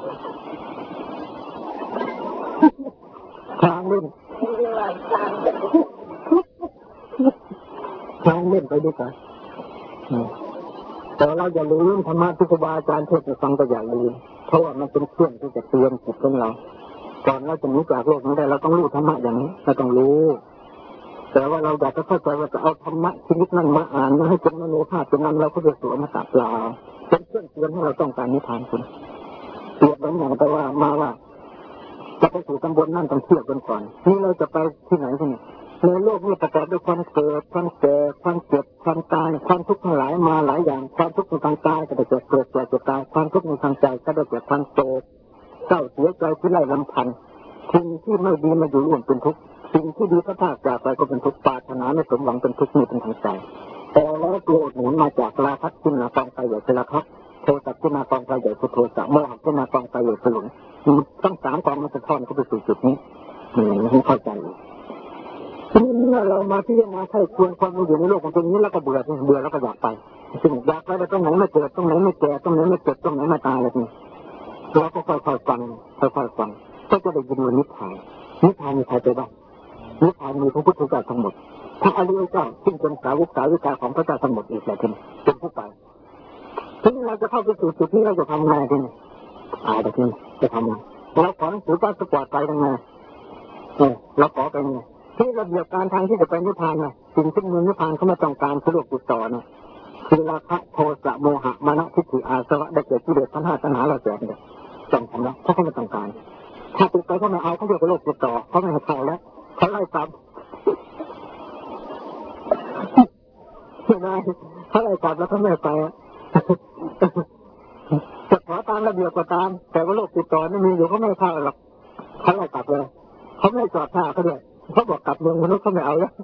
คลานเล่นไปด้วยกันแต่เราอย่าลืมธรรมะที่ครูบาอาจารย์เทศน์ฟังก็อย่าลืมเพราะว่ามันเป็นเครื่องที่จะเตือนจิตของเราก่อนเราจะหนีจากโลกนี้ได้เราต้องรู้ธรรมะอย่างนี้เราต้องรู้แต่ว่าเราอยากจะเข้าใจว่าจะเอาธรรมะชีวิตนั้นมาอ่านให้เป็นมโนภาพเป็นนั้นเราก็จะสวมมาตัดเปล่าเป็นเครื่องเตือนให้เราต้องการนิพพานคุณเตือนบางอย่างแต่ว่ามาว่าจะไปสู่ตำบลนั่นต้องเที่ยวกันก่อนนี่เราจะไปที่ไหนกันในโลกนี้ประกอบด้วยความเกิดความแก่ความเจ็บความตายความทุกข์ทั้งหลายมาหลายอย่างความทุกข์ทางกายก็ได้เกิดแก่เจ็บตายความทุกข์ทางใจก็ได้เกิดความโศกเศร้าเสียใจที่ไร้ลำพันธ์สิ่งที่ไม่ดีมาอยู่ร่วมเป็นทุกข์สิ่งที่ดีก็พลาดจากไปก็เป็นทุกข์ปรารถนาไม่สมหวังเป็นทุกข์นี่เป็นทางใจแต่แล้วโกรธหนุนมาจากราคะขึ้นมากองไฟใหญ่เป็นราคะโทสะขึ้นมากองไฟใหญ่คือโทสะโมหะขึ้นมากองไฟใหญ่คือหลงทั้งสามกองมันจะทอนเข้าไปสู่จุดนี้ให้เข้าใจทีนี้เมื่อเรามาพิจารณาใครควรความอยู่ในโลกของตรงนี้แล้วก็เบื่อแล้วก็อยากไปซึ่งอยากไปแล้วตรงไหนไม่เกิดตรงไหนไม่แก่ตรงไหนไม่เจ็บตรงไหนไม่ตายเลยนี่เราก็ค่อยๆฟังก็จะได้ยินว่านิพพานมีใครไปบ้างนิพพานมีพระพุทธเจ้าทั้งหมดพระอริยเจ้าซึ่งเป็นสาวกสาวิกาของพระเจ้าทั้งหมดอีกแล้วเป็นผู้ไปทีนี้เราจะเข้าไปสู่จุดนี้เราจะทำไงทีนี้แบบนี้จะทำไงเราขอหนังสือพาสปอร์ตไปยังไงเราขอไปไงที่ระเบียบการทางที่จะไปนิพพานนะสิ่งที่มีนิพพานเขาไม่ต้องการคือโลกติดต่อนะคือราคะโทสะโมหะมานะทิฏฐิอาสวะได้เกิดกิเลสทั้ง5ตัณหาเราแสบเนี่ยต้องทำแล้วเพราะเขาไม่ต้องการถ้าติดไปเขาไม่เอาเขาเรียกว่าโลกติดต่อเขาไม่ให้เข้าแล้วเขาไล่ตามไม่ได้เขาไล่ตามแล้วเขาไม่ไปจะขอตามระเบียบก็ตามแต่ว่าโลกติดต่อไม่มีอยู่เขาไม่เข้าหรอกเขาไล่กลับเลยเขาไม่จอดท่าเขาด้วยเขาบอกกลับเมืองมนุษย์เขาไม่เอาแล้ว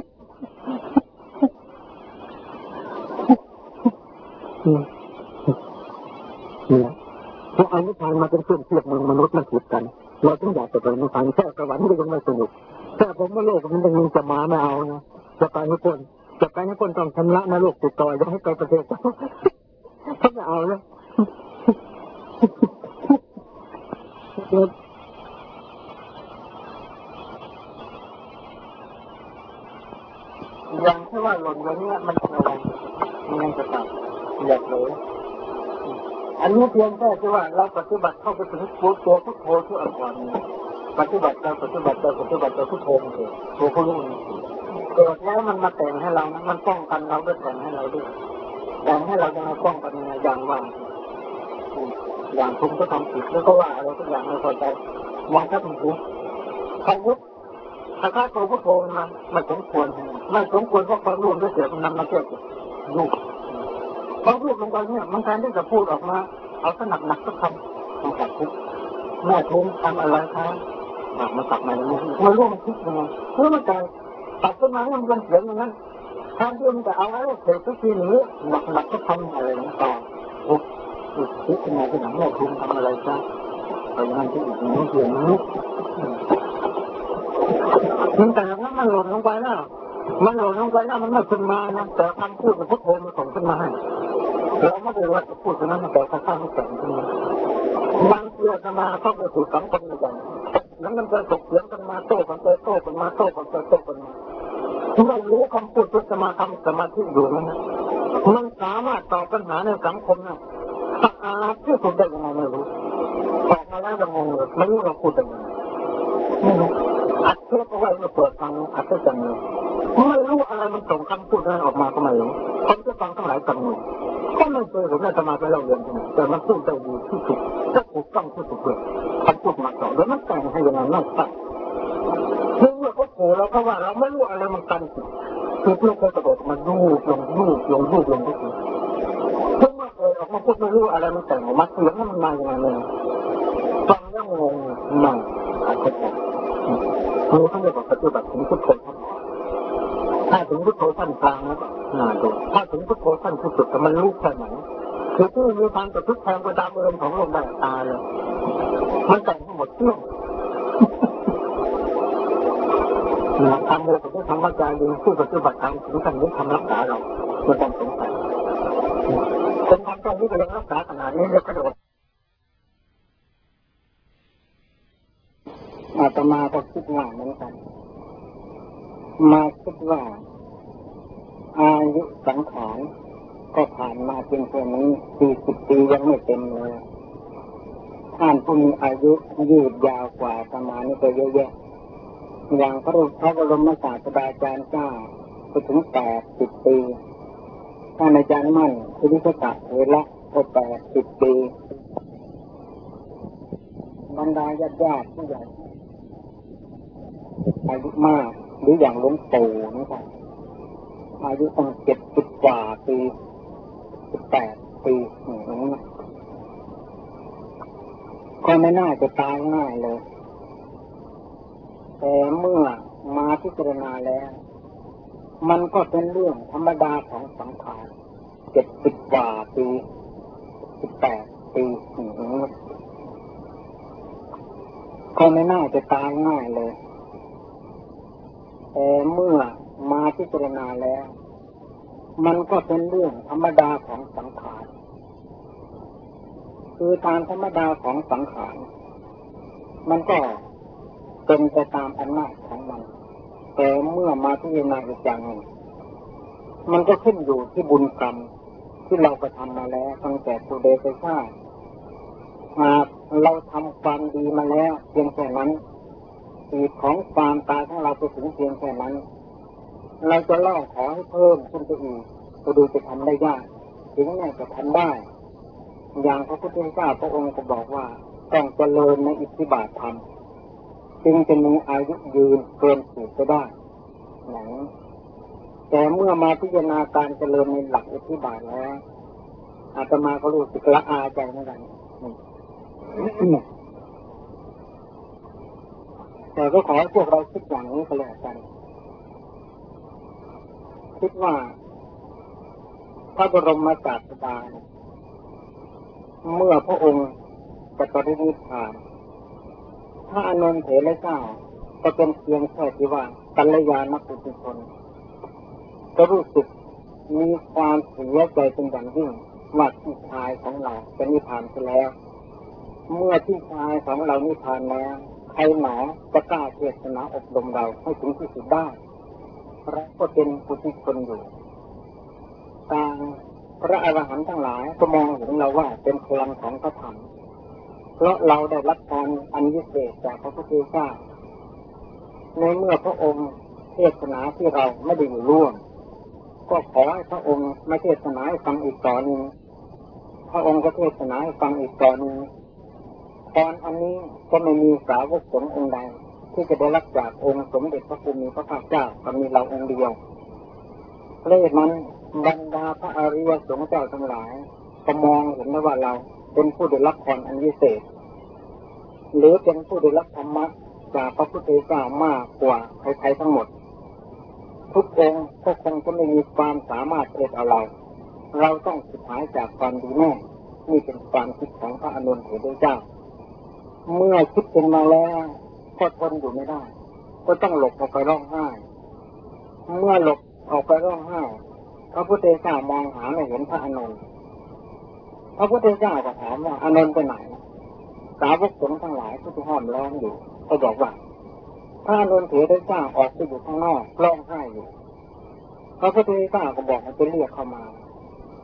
เนี่ยเพราะเอานิพพานมาเป็นเครื่องเทียบเมืองมนุษย์มันผิดกันเราต้องอยากจะไปนิพพานแค่สวรรค์ก็ยังไม่สนุกแค่ผมว่าโลกมันยังจะมาไม่เอานะจะไปให้คนต้องชำระนะโลกติดต่อจะให้ไปประเทศเขาไม่เอาแล้วอย่างที่ว่าหล่นอย่างนี้มันเป็นอะไรมันยังจะตัดอยากรู้อันนี้เพียงแค่ที่ว่าเราปฏิบัติเข้าไปถึงตัวพุทโธที่อ่อนๆปฏิบัติพุทโธมันเองตัวผู้รู้เกิดแล้วมันมาแต่งให้เรามันป้องกันเราด้วยแต่งให้เราด้วยแต่งให้เราจะมาป้องกันอย่างว่าอย่างคุณก็ทำผิดแล้วก็ว่าอะไรทุกอย่างไม่พอใจมองถ้าเป็นผู้พายุถ้าตัวพุทโธมันไม่สมควรเพราะความรู้ที่เกิดมันนำมาเกิดลูกพอพูดลงไปเนี่ยมันแทนที่จะพูดออกมาเอาสนับหนักสักคำมันตัดทุกแม่ทุกทำอะไรคะมาตัดมาอย่างนี้มันรู้มันคิดยังไงเมื่อมันตัดต้นไม้มันเป็นเสียงอย่างนั้นแทนที่มันจะเอาอะไรเสร็จทุกทีนี้หนักก็ทำอะไรต่างๆทุกคิดยังไงที่หนังแม่ทุกทำอะไรคะไปอย่างนั้นที่อีกนี้เปลี่ยนนี้มันแต่นั้นมันหล่นลงไปแล้วมันไม่ขึ้นมานะแต่คำพูดมันพุทโธมันส่งขึ้นมาให้เราไม่ได้ว่าจะพูดตรงนั้นแต่ข้างๆมันแต่งขึ้นมาบางทีอาตมาเข้าไปสู่สังคมอย่างนั้นมันจะตกเถียงกันมาโต้กันมาเรารู้คำพูดพุทธสมาธิอยู่นั่นมันสามารถตอบปัญหาในสังคมนะที่สุดได้ยังไงไม่รู้ตอบมาแล้วยังงงเลยไม่รู้เราพูดยังไงอัดเทปเอาไว้มาเปิดฟังอัดได้จังเลยไม่รู้อะไรมันส่งคำพูดนั้นออกมาก็ไม่รู้คนจะฟังทั้งหลายจังเลยก็ไม่เคยผมได้สมาธิเราเรียนที่ไหนแต่มันพูดได้ดีที่สุดก็ถูกต้องที่สุดเลยคำพูดมาสอนแล้วมันแต่งให้ยังไงไม่ทราบคือเมื่อเขาโผล่แล้วก็ว่าเราไม่รู้อะไรมันกันคือลูกเคยกระโดดมันรูปลงทุกทีซึ่งเมื่อเคยออกมาพูดไม่รู้อะไรมันแต่งออกมาเสียงมันมาอย่างไรเลยฟังแล้วงงมันอาจจะคือเขาเรียกว่าปฏิบัติถึงพุทโธถ้าถึงพุทโธสั้นกลางแล้วน่าดูถ้าถึงพุทโธสั้นที่สุดมันรู้แค่ไหนคือที่มีทางกระทุกแทงไปตามอารมณ์ของลมได้ตาเลยมันแต่งทั้งหมดเรื่องทำเลยผมได้ทำว่าใจดีผู้ปฏิบัติธรรมถึงขั้นนี้ทำรักษาเราไม่ต้องสงสัยคนทำตรงนี้ก็ยังรักษาขนาดนี้เลยกระโดดอาตมาก็คิดว่าเหมือนกันมาคิดว่าอายุสังขารก็ผ่านมาเป็นแค่นี้40 ปียังไม่เต็มเลยท่านผู้มีอายุยืดยาวกว่าอาตมานี่ก็เยอะแยะอย่างพระบรมศาสดาจารย์เจ้าไปถึง80 ปีท่านอาจารย์มั่นคือวิชาเถระก็80 ปีบรรดาญาติผู้ใหญ่อายุมากหรืออย่างหลวงปู่นะครับอายุตั้ง70 กว่าปี18 ปีอย่างนี้ก็ไม่น่าจะตายง่ายเลยแต่เมื่อมาพิจารณาแล้วมันก็เป็นเรื่องธรรมดาของสังขาร70 กว่าปี18 ปีอย่างนี้ก็ไม่น่าจะตายง่ายเลยแต่เมื่อมาพิจารณาแล้วมันก็เป็นเรื่องธรรมดาของสังขารคือตามธรรมดาของสังขารมันก็เป็นไปตามอำนาจของมันแต่เมื่อมาพิจารณาอีกอย่างหนึ่งมันก็ขึ้นอยู่ที่บุญกรรมที่เรากระทำมาแล้วตั้งแต่ปุเรศชาติหากเราทำความดีมาแล้วเพียงแค่นั้นอีกของความตายของเราไปถึงเพียงแค่นั้นเราจะล่อขอให้เพิ่มขึ้นไปอีกก็ดูจะทำได้ยากถึงแม้จะทำได้อย่างพระพุทธเจ้าพระองค์ก็บอกว่าต้องเจริญในอิทธิบาทธรรมจึงจะมีอายุยืนเกินขีดไปได้อย่างแต่เมื่อมาพิจารณาการเจริญในหลักอิทธิบาทแล้วอาตมาก็รู้สึกละอาใจเหมือนกันแต่ก็ขอให้พวกเราคิดอย่างนี้ก็แล้วกันคิดว่าพระบรมศาสดาเมื่อพระองค์จะปรินิพพานพระอานนท์เถระเจ้าก็เป็นเพียงแค่ที่ว่ากัลยาณปุถุชนก็รู้สึกมีความเสียใจเป็นอย่างยิ่งว่าพี่ชายของเราจะนิพพานไปแล้วเมื่อพี่ชายของเรานิพพานแล้วใครหนอจะกล้าเทศนาอบรมเราให้ถึงที่สุดได้เราก็เป็นปุถุชนอยู่ต่างพระอรหันต์ทั้งหลายก็มองเห็นเราว่าเป็นพลังของพระธรรมเพราะเราได้รับการอันวิเศษจากพระพุทธเจ้าในเมื่อพระองค์เทศนาที่เราไม่ได้อยู่ร่วมก็ขอให้พระองค์มาเทศนาให้ฟังอีกตอนหนึ่งพระองค์ก็เทศนาให้ฟังอีกตอนหนึ่งตอนอันนี้ก็ไม่มีสาวกสงฆ์องค์ใดที่จะได้รับจากองค์สมเด็จพระภูมิพระภาคเจ้าก็มีเราองค์เดียวเพราะฉะนั้นบรรดาพระอริยสงฆ์เจ้าทั้งหลายก็มองเห็นว่าเราเป็นผู้ได้รับพรอันวิเศษหรือเป็นผู้ได้รับธรรมะจากพระพุทธเจ้ามากกว่าใครๆทั้งหมดทุกองค์ก็คงจะไม่มีความสามารถเอ็ดเอาเราต้องสุดท้ายจากความดีแน่นี่เป็นความคิดของพระอานนท์เถระเจ้าเมื่อคิดเป็นมาแล้วก็ทนอยู่ไม่ได้ก็ต้องหลบออกไปร้องไห้เมื่อหลบออกไปร้องไห้พระพุทธเจ้ามองหาไม่เห็นพระอานนท์พระพุทธเจ้าก็ถามว่าอานนท์ไปไหนสาวกสงฆ์ทั้งหลายที่ห้อมล้อมอยู่ก็บอกว่าพระอานนท์เถระเจ้าออกไปอยู่ข้างนอกร้องไห้อยู่พระพุทธเจ้าก็บอกให้ไปเรียกเข้ามา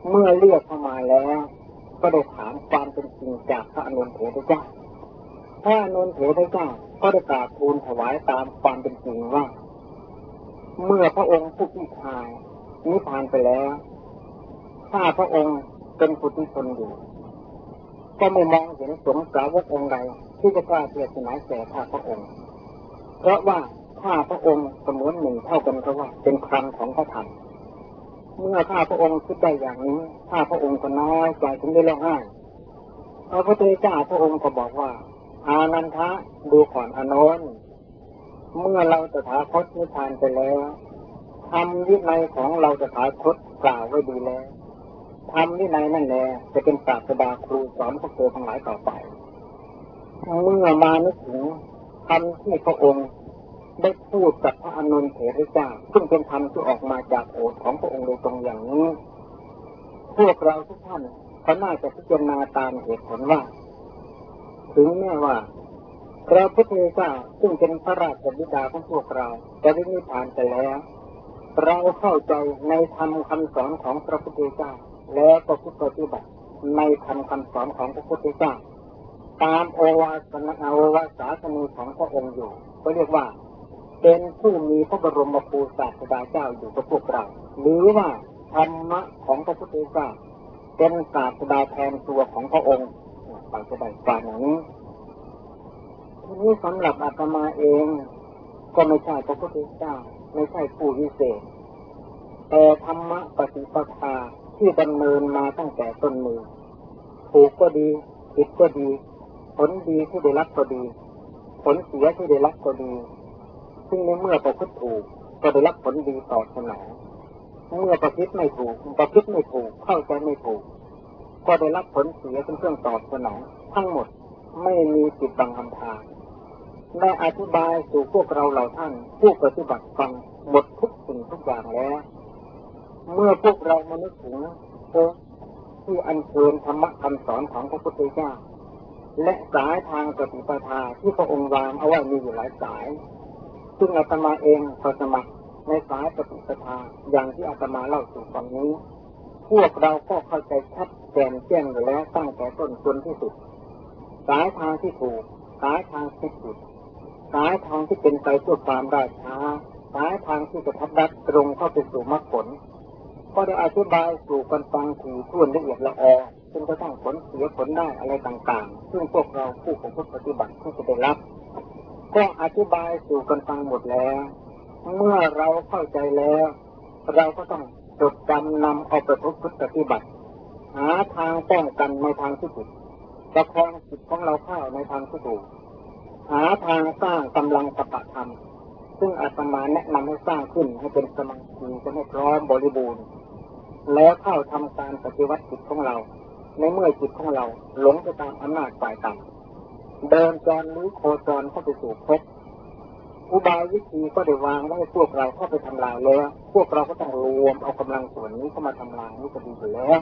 เมื่อเรียกเข้ามาแล้วก็ได้ถามความเป็นจริงจากพระอานนท์เถระเจ้าพระอานนท์เถระเจ้าก็ได้กราบทูลถวายตามความเป็นจริงว่าเมื่อพระองค์ผู้พิชายนิพพานไปแล้วถ้าพระองค์เป็นปุถุชนอยู่ก็ไม่มองเห็นสงฆ์สาวกองค์ใดที่จะกล้าเทียบสมัยแก่ข้าพระองค์เพราะว่าข้าพระองค์เสมือนหนึ่งเท่ากันกับว่าเป็นครั้งของพระธรรมเมื่อข้าพระองค์คิดได้อย่างนี้ข้าพระองค์ก็น้อยใจถึงได้ร้องไห้พระพุทธเจ้าพระองค์ก็บอกว่าอานันทะดูก่อนอานนท์เมื่อเราตถาคตนิพพานไปแล้วธรรมวินัยของเราตถาคตกล่าวไว้ดีแล้วธรรมวินัยนั่นแหละจะเป็นศาสดาครูสอนพวกเธอทั้งหลายต่อไปเมื่อมานึกถึงธรรมที่พระองค์ได้พูดกับพระอานนท์เถระเจ้าซึ่งเป็นธรรมที่ออกมาจากโอษฐ์ของพระองค์โดยตรงอย่างนี้พวกเราทุกท่านก็น่าจะพิจารณาตามเหตุผลว่าถึงแม้ว่าพระพุทธเจ้าซึ่งเป็นพระราชบิดาของพวกเราจะได้นิพพานไปแล้วเราเข้าใจในธรรมคำสอนของพระพุทธเจ้าและก็ปฏิบัติในธรรมคำสอนของพระพุทธเจ้าตามโอวาสาสนีของพระองค์อยู่ก็เรียกว่าเป็นผู้มีพระบรมครูศาสดาเจ้าอยู่กับพวกเราหรือว่าธรรมะของพระพุทธเจ้าเป็นศาสดาแทนตัวของพระองค์ไปจะได้ฟังอย่างนี้ทีนี้สำหรับอาตมาเองก็ไม่ใช่พระพุทธเจ้าไม่ใช่ผู้วิเศษแต่ธรรมะปฏิปทาที่ดำเนินมาตั้งแต่ต้นมือถูกก็ดีผิดก็ดีผลดีที่ได้รับก็ดีผลเสียที่ได้รับก็ดีซึ่งในเมื่อประพฤติถูกก็ได้รับผลดีตอบสนองเมื่อประพฤติไม่ถูกเข้าใจไม่ถูกก็ได้รับผลเสียเป็นเครื่องตอบสนองทั้งหมดไม่มีปิดบังอำพรางได้อธิบายสู่พวกเราเหล่าท่านผู้ปฏิบัติฟังหมดทุกสิ่งทุกอย่างแล้วเมื่อพวกเรามานึกถึงที่อัญเชิญธรรมะคำสอนของพระพุทธเจ้าและสายทางปฏิปทาที่พระองค์วางเอาไว้มีอยู่หลายสายซึ่งอาตมาเองก็สมัครในสายปฏิปทาอย่างที่อาตมาเล่าสู่ฟังนี้พวกเราก็เข้าใจชัดแจ่มแจ้งอยู่แล้วตั้งแต่ต้นจนที่สุดสายทางที่ถูกสายทางที่ผิดสายทางที่เป็นไปเพื่อความได้ช้าสายทางที่จะทับดัดตรงเข้าไปสู่มรรคผลก็ได้อธิบายสู่กันฟังถี่ถ้วนละเอียดละออจนกระทั่งผลเสียผลได้อะไรต่างๆซึ่งพวกเราผู้ประพฤติปฏิบัติที่จะได้รับก็อธิบายสู่กันฟังหมดแล้วเมื่อเราเข้าใจแล้วเราก็ต้องจดจำนำเอาไปปฏิบัติหาทางป้องกันในทางที่ผิดประคองจิตของเราเข้าในทางที่ถูกหาทางสร้างกำลังสัพพะธรรมซึ่งอาตมาแนะนำให้สร้างขึ้นให้เป็นสมาธิจะให้พร้อมบริบูรณ์แล้วเข้าทำการปฏิวัติจิตของเราในเมื่อจิตของเราหลงไปตามอำนาจฝ่ายต่ำเดินจรหรือโคจรเข้าไปสู่ภพอุบายวิธีก็ได้วางไว้ให้พวกเราเข้าไปทำลายแล้วพวกเราก็ต้องรวมเอากำลังส่วนนี้เข้ามาทำลายนี่จะดีอยู่แล้ว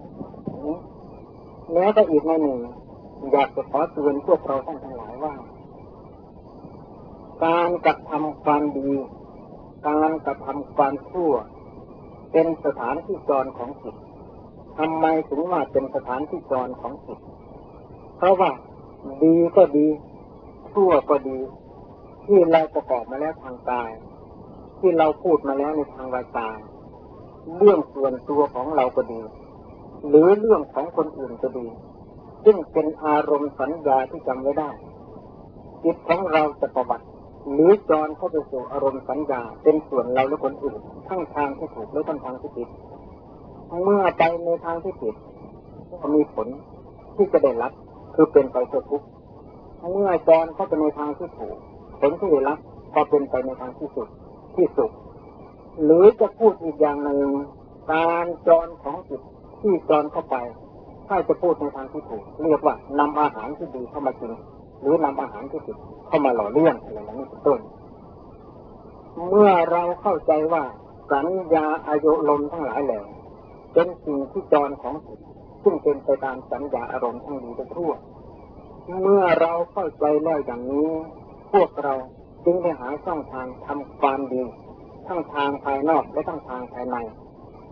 แล้วก็อีกในหนึ่งอยากจะขอเตือนพวกเราทั้งหลายว่าการกระทำความดีการกระทำความชั่วเป็นสถานที่จรของจิตทำไมถึงว่าเป็นสถานที่จรของจิตเพราะว่าดีก็ดีชั่วก็ดีที่เราประกอบมาแล้วทางกายที่เราพูดมาแล้วในทางวาจาเรื่องส่วนตัวของเราก็ดีหรือเรื่องของคนอื่นก็ดีซึ่งเป็นอารมณ์สัญญาที่จำไว้ได้จิตของเราจะประวัติหรือจรเข้าไปสู่อารมณ์สัญญาเป็นส่วนเราและคนอื่นทั้งทางที่ถูกและทั้งทางที่ผิดเมื่อไปในทางที่ผิดก็มีผลที่จะได้รับคือเป็นไปเพื่อทุกข์เมื่อจรเข้าไปในทางที่ถูกผลที่ได้รับก็เป็นไปในทางที่สุขหรือจะพูดอีกอย่างหนึ่งการจรของจิตที่จรเข้าไปถ้าจะพูดในทางที่ถูกเรียกว่านำอาหารที่ดีเข้ามากินหรือนำอาหารที่ผิดเข้ามาหล่อเลี้ยงอะไรอย่างนี้เป็นต้นเมื่อเราเข้าใจว่าสัญญาอายุลมทั้งหลายแหล่เป็นสิ่งที่จรของจิตซึ่งเป็นไปตามสัญญาอารมณ์ทั้งดีทั้งทั่วเมื่อเราเข้าใจแล้วอย่างนี้พวกเราจึงได้หาช่องทางทำความดีทั้งทางภายนอกและทั้งทางภายใน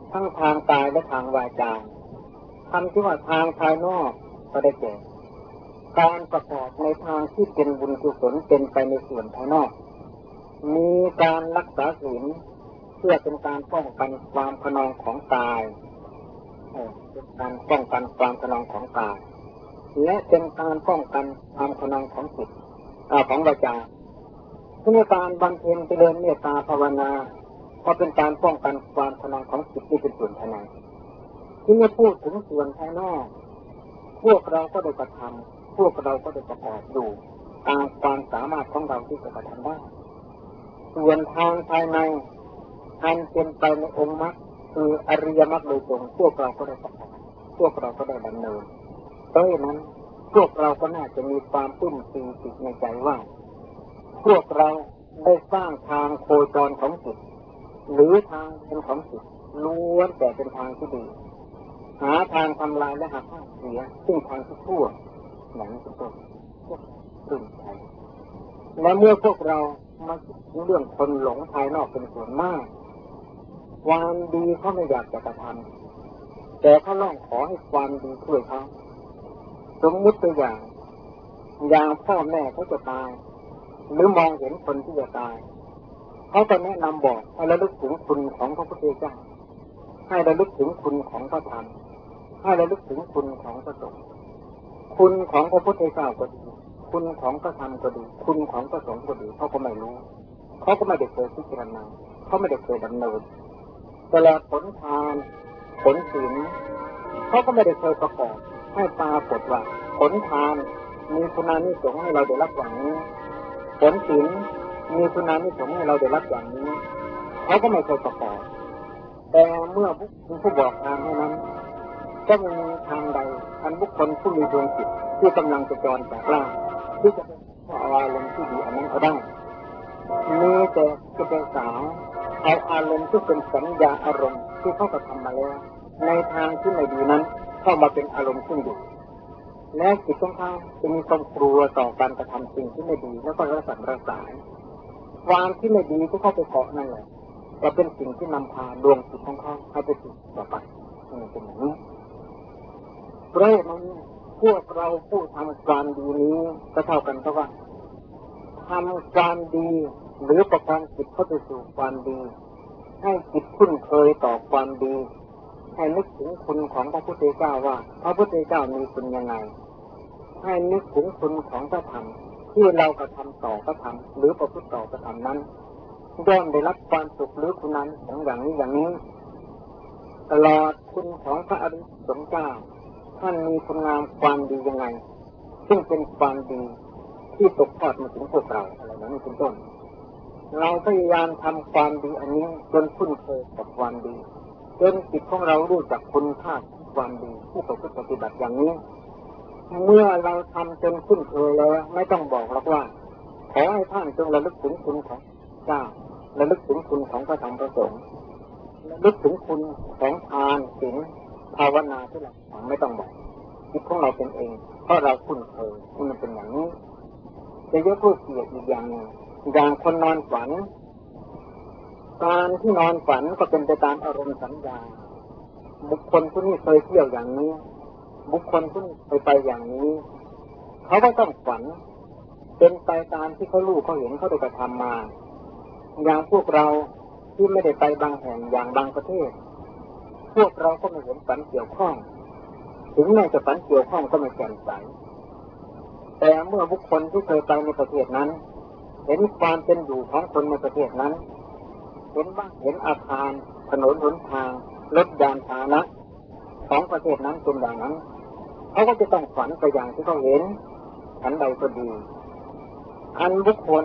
ทั้งทางกายและทางวาจาคำที่ว่าทางภายนอกก็ได้แก่การประกอบในทางที่เป็นบุญกุศลเป็นไปในส่วนภายนอกมีการรักษาศีลเพื่อเป็นการป้องกันความขนองของกายเป็นการป้องกันความขนองของกายและเป็นการป้องกันความขนองของจิตของวาจาที่มีการบำเพ็ญเจริญเมตตาภาวนาก็เป็นการป้องกันความขนองของจิตที่เป็นส่วนภายในที่ไม่พูดถึงส่วนภายนอกพวกเราก็ได้กระทำพวกเราก็ได้ประกอบอยู่ตามความสามารถของเราที่จะกระทำได้ส่วนทางภายในอันเป็นไปในองค์มรรคคืออริยมรรคโดยตรงพวกเราก็ได้ประกอบพวกเราก็ได้ดำเนินเพราะฉะนั้นพวกเราก็น่าจะมีความปลื้มปีติในใจว่าพวกเราได้สร้างทางโคจรของจิตหรือทางเป็นของจิตล้วนแต่เป็นทางที่ดีหาทางทำลายและหาทางเสียซึ่งทางที่ชั่วหนังเป็นต้นปลื้มใจและเมื่อพวกเรามาเรื่องคนหลงภายนอกเป็นส่วนมากความดีเขาไม่อยากจะกระทำแต่เขาร้องขอให้ความดีช่วยเขาสมมุติตัวอย่างพ่อแม่เขาจะตายหรือมองเห็นคนที่จะตายเขาจะแนะนำบอกให้ระลึกถึงคุณของพระพุทธเจ้าให้ระลึกถึงคุณของพระธรรมให้ระลึกถึงคุณของพระสงฆ์คุณของพระพุทธเจ้าก็ดีคุณของพระธรรมก็ดีคุณของพระสงฆ์ก็ดีเขาก็ไม่รู้เขาก็ไม่ได้เคยพิจารณาเขาไม่ได้เคยดำเนินตลอดผลทานผลศีลเขาก็ไม่ได้เคยประกอบให้ปรากฏว่าผลทานมีคุณานิสงส์ให้เราได้รับอย่างนี้ผลศีลมีคุณานิสงส์ให้เราได้รับอย่างนี้เขาก็ไม่เคยประกอบแต่เมื่อผู้บอกทางเท่านั้นก็มีทางใดอันบุคคลผู้มีดวงจิตที่กำลังจะจรจากล่างที่จะเอาอารมณ์ที่ดีอันนั้นเขาได้มีแต่จะเป็นสาวเอาอารมณ์ที่เป็นสัญญาอารมณ์ที่เขากระทำมาแล้วในทางที่ไม่ดีนั้นเข้ามาเป็นอารมณ์ซึ่งดีและจิตของเขาจะมีความกลัวต่อการกระทำสิ่งที่ไม่ดีแล้วก็ระสันระสายความที่ไม่ดีที่เขาไปเกาะนั่นแหละจะเป็นสิ่งที่นำพาดวงจิตของเขาให้ไปสู่ต่อไปเป็นอย่างนี้เพราะนั้นพวกเราผู้ทำความดีนี้ก็เท่ากันเพราะว่าทำความดีหรือประกอบจิตเข้าไปสู่ความดีให้จิตคุ้นเคยต่อความดีให้นึกถึงคุณของพระพุทธเจ้าว่าพระพุทธเจ้ามีคุณยังไงให้นึกถึงคุณของพระธรรมที่เรากระทำต่อพระธรรมหรือประพฤติต่อพระธรรมนั้นย่อมได้รับความสุขหรือคุณนั้นของอย่างนี้ตลอดคุณของพระอริยสงฆ์เจ้าท่านมีคุณงามความดียังไงซึ่งเป็นความดีที่ตกทอดมาถึงพวกเราอะไรนั้นเป็นต้นเราพยายามทำความดีอันนี้จนคุ้นเคยกับความดีจนจิตของเรารู้จักคุณค่าความดีผู้ประพฤติปฏิบัติอย่างนี้เมื่อเราทำจนคุ้นเคยแล้วไม่ต้องบอกหรอกว่าขอให้ท่านจงระลึกถึงคุณของเจ้าระลึกถึงคุณของพระธรรมพระสงฆ์ระลึกถึงคุณของทานศีลภาวนาที่เราทำไม่ต้องบอกจิตของเราเป็นเองเพราะเราคุ้นเคยมันเป็นอย่างนี้จะยกตัวอย่างอีกอย่างหนึ่งอย่างคนนอนฝันการที่นอนฝันก็เป็นไปตามอารมณ์สัญญาบุคคลผู้นี้เคยเที่ยวอย่างนี้บุคคลผู้นี้เคยไปอย่างนี้เขาก็ต้องฝันเป็นไปตามที่เขารู้เขาเห็นเขาได้กระทำมาอย่างพวกเราที่ไม่ได้ไปบางแห่งอย่างบางประเทศพวกเราก็ไม่เห็นฝันเกี่ยวข้องถึงแม้จะฝันเกี่ยวข้องก็ไม่แจ่มใสแต่เมื่อบุคคลที่เคยไปในประเทศนั้นเห็นความเป็นอยู่ของคนในประเทศนั้นเห็นบ้านเห็นอาคารถนนหนทางรถยานพาหนะของประเทศนั้นเป็นอย่างนั้นเขาก็จะต้องฝันไปอย่างที่เขาเห็นฉันใดก็ดีอันบุคคล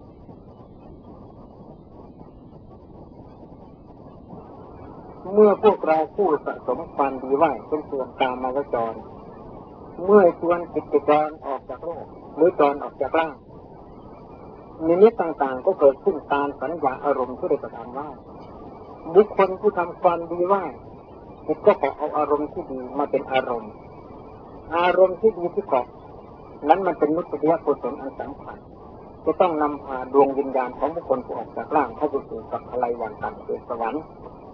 เมื่อพวกเราผู้สะสมความดีไว้เป็นส่วนกามาวจรเมื่อชวนจิตจรออกจากโลกหรือจรออกจากร่างนิมิตต่างๆก็เกิดขึ้นตามสัญญาอารมณ์ที่ได้กระทำว่าบุคคลผู้ทำความดีว่าจิตก็ขอเอาอารมณ์ที่ดีมาเป็นอารมณ์ที่ดีที่เกาะนั้นมันเป็นมุตติยกุศลอันสำคัญจะต้องนำพาดวงวิญญาณของบุคคลผู้ออกจากร่างเข้าไปสู่สัพพะไลยานต่างๆคือสวรรค์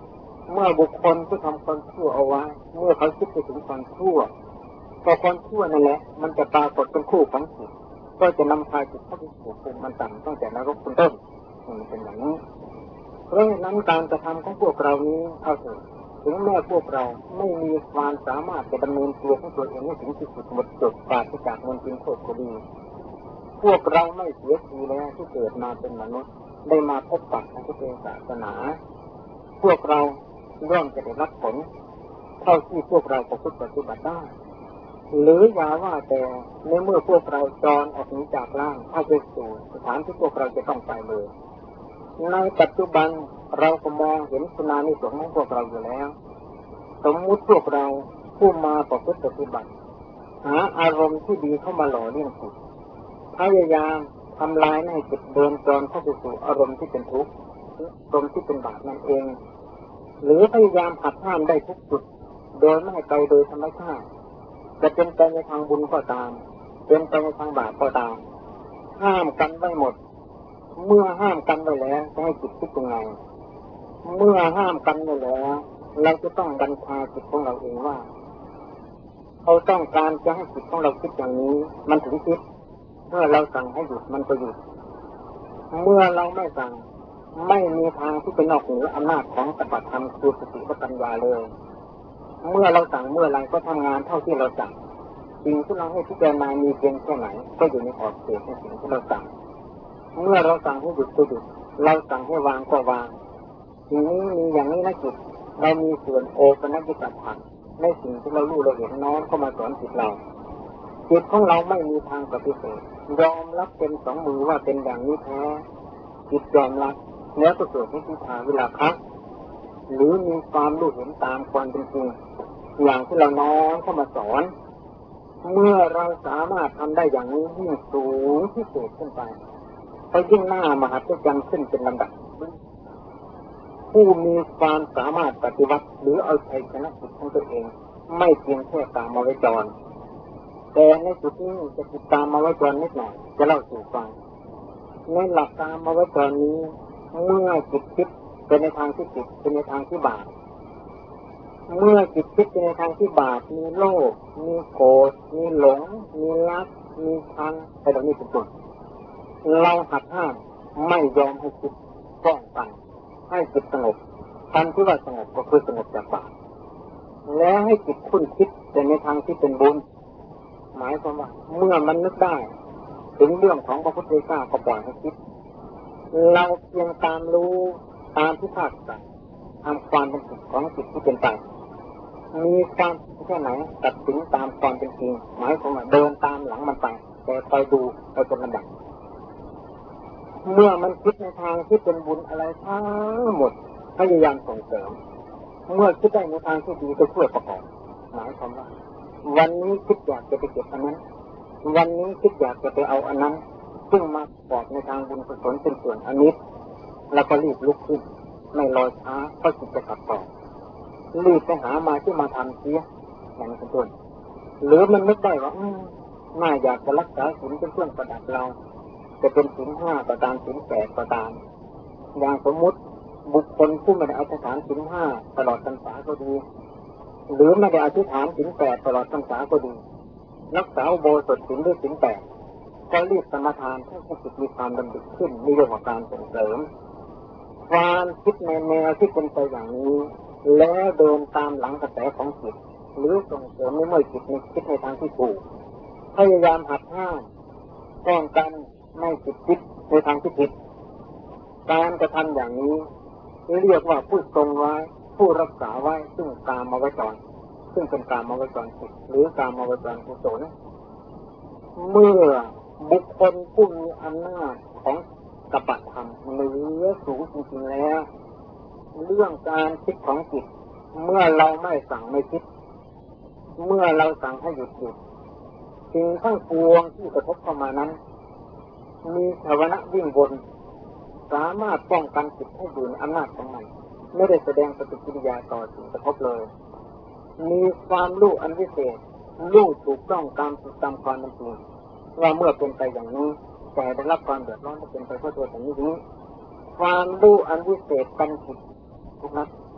เมื่อบุคคลที่ทำความชั่วเอาไว้เมื่อเขาคิดไปถึงความชั่วก็ความชั่วนั่นแหละมันจะปรากฏเป็นคู่ของจิตก็จะนำพาจิตเข้าไปสู่ภูมิมันต่ำตั้งแต่นรกเป็นต้นมันเป็นอย่างนี้เพราะฉะนั้นการกระทำของพวกเรานี้เอาเถอะถึงแม้พวกเราไม่มีความสามารถจะดำเนินตัวของตัวเองให้ถึงที่สุดหมดจดปราศจากมลทินโทษก็ดีพวกเราไม่เสียทีแล้วที่เกิดมาเป็นมนุษย์ได้มาพบปะพระพุทธศาสนาพวกเราย่อมจะได้รับผลเท่าที่พวกเราประพฤติปฏิบัติได้หรืออย่าว่าแต่ในเมื่อพวกเราจรออกหนีจากร่างเข้าไปสู่สถานที่พวกเราจะต้องไปเลยในปัจจุบันเราก็มองเห็นคุณานิสงส์ของพวกเราอยู่แล้วสมมุติพวกเราผู้มาประพฤติปฏิบัติหาอารมณ์ที่ดีเข้ามาหล่อเลี้ยงจิตพยายามทำลายให้จิตเดินจรเข้าไปสู่อารมณ์ที่เป็นทุกข์อารมณ์ที่เป็นบาปนั่นเองหรือพยายามหักห้ามได้ทุกจุดโดยไม่ให้ไปโดยธรรมชาติจะเป็นไปในทางบุญก็ตามเป็นไปในทางบาปก็ตามห้ามกันไว้หมดเมื่อห้ามกันไว้แล้วจะให้จิตคิดยังไงเมื่อห้ามกันไว้แล้วเราจะต้องบัญชาจิตของเราเองว่าเขาต้องการจะให้จิตของเราคิดอย่างนี้มันถึงคิดเมื่อเราสั่งให้หยุดมันก็หยุดเมื่อเราไม่สั่งไม่มีทางที่เป็นนอกเหนืออำนาจของสัพพธรรมคือสติปัญญาเลยเมื่อเราสั่งเมื่อไรก็ทำงานเท่าที่เราสั่งสิ่งที่เราให้พิจารณามีเพียงแค่ไหนก็อยู่ในขอบเขตของสิ่งที่เราสั่งเมื่อเราสั่งให้หยุดก็หยุดเราสั่งให้วางก็วางสิ่งนี้มีอย่างนี้นะจิตเรามีส่วนโอปนัญญิตถังในสิ่งที่เรารู้เราเห็นน้อมเข้ามาสอนจิตเราจิตของเราไม่มีทางปฏิเสธยอมรับเป็นสองมือว่าเป็นอย่างนี้แท้จิตยอมรับแล้วก็เกิดนิพพานเวลาพักหรือมีความรู้เห็นตามความเป็นจริงอย่างที่เราน้อมเข้ามาสอนเมื่อเราสามารถทำได้อย่างนี้ยิ่งสูงที่สุดขึ้นไปไปยิ่งหน้ามหัศจรรย์ขึ้นเป็นลำดับผู้มีความสามารถปฏิบัติหรือเอาชัยชนะจิตของตัวเองไม่เพียงแค่ตามมาไว้จรแต่ในจุดนี้จะติดตามมาไว้จรนิดหน่อยจะเล่าสู่ฟังในหลักตามมาไว้จรนี้เมื่อจิตคิดเป็นในทางที่ผิดเป็นในทางที่บาปเมื่อจิตคิดเป็นในทางที่บาปมีโลภมีโกรธมีหลงมีรักมีชังอะไรเหล่านี้เป็นต้นเราหักห้ามไม่ยอมให้จิตป้องกันให้จิตสงบทันที่ว่าสงบก็คือสงบจากบาปแล้วให้จิตคุ้นคิดแต่ในทางที่เป็นบุญหมายความว่าเมื่อมันนึกได้ถึงเรื่องของพระพุทธเจ้าก็ปล่อยให้คิดเราเพียงตามรู้ตามที่ภาคสั่งทำความเป็นจิตของจิตที่เป็นไปมีความแค่ไหนตัดสินตามความเป็นจริงหมายความว่าเดินตามหลังมันไปแต่คอยดูไปเป็นลำดับเมื่อมันคิดในทางที่เป็นบุญอะไรทั้งหมดพยายามส่งเสริมเมื่อคิดได้ในทางที่ดีก็ช่วยประกอบหมายความว่าวันนี้คิดอยากจะไปเก็บอันนั้นวันนี้คิดอยากจะไปเอาอันนั้นซึ่งมาประกอบในทางบุญกุศลเป็นส่วนอนิจแล้วก็รีบลุกขึ้นไม่รอช้าเพราะจิตจะกลับต่อรีบไปหามาที่มาทำเสียอย่างนี้เป็นต้นหรือมันนึกได้ว่าน่าอยากจะรักษาศีลเป็นเครื่องประดับเราจะเป็นศีล 5ก็ตามศีล 8ก็ตามอย่างสมมุติบุคคลผู้ไม่ได้อธิษฐานศีล 5ตลอดพรรษาก็ดีหรือไม่ได้อธิษฐานศีล 8ตลอดพรรษาก็ดีรักษาอุโบสถศีลด้วยศีล 8ก็รีบสมาทานให้จิตมีความดำริขึ้นนี่เรียกว่าการส่งเสริมความคิดในแนวที่เป็นไปอย่างนี้แล้วเดินตามหลังกระแสของจิตหรือส่งเสริมในเมื่อจิตมีคิดในทางที่ถูกพยายามหักห้ามป้องกันไม่จิตคิดในทางที่ผิดการกระทำอย่างนี้เรียกว่าผู้ทรงไว้ผู้รักษาไว้ซึ่งกามวจรซึ่งเป็นกามวจรจิตหรือกามวจรกุศลเมื่อบุคคลผู้มีอำนาจของกัปปะธรรมเหนือสูงจริงๆแล้วเรื่องการคิดของจิตเมื่อเราไม่สั่งไม่คิดเมื่อเราสั่งให้หยุดสิ่งทั้งปวงที่กระทบเข้ามานั้นมีภาวะวิ่งวนสามารถป้องกันจิตให้อยู่ในอำนาจของมันไม่ได้แสดงปฏิกิริยาต่อสิ่งกระทบเลยมีความรู้อันวิเศษรู้ถูกต้องตามความเป็นจริงว่าเมื่อเป็นไปอย่างนี้แต่ได้รับความเดือดร้อนจะเป็นไปเพราะตัวอย่างนี้ความรู้อันวิเศษกันจิตทุกนัด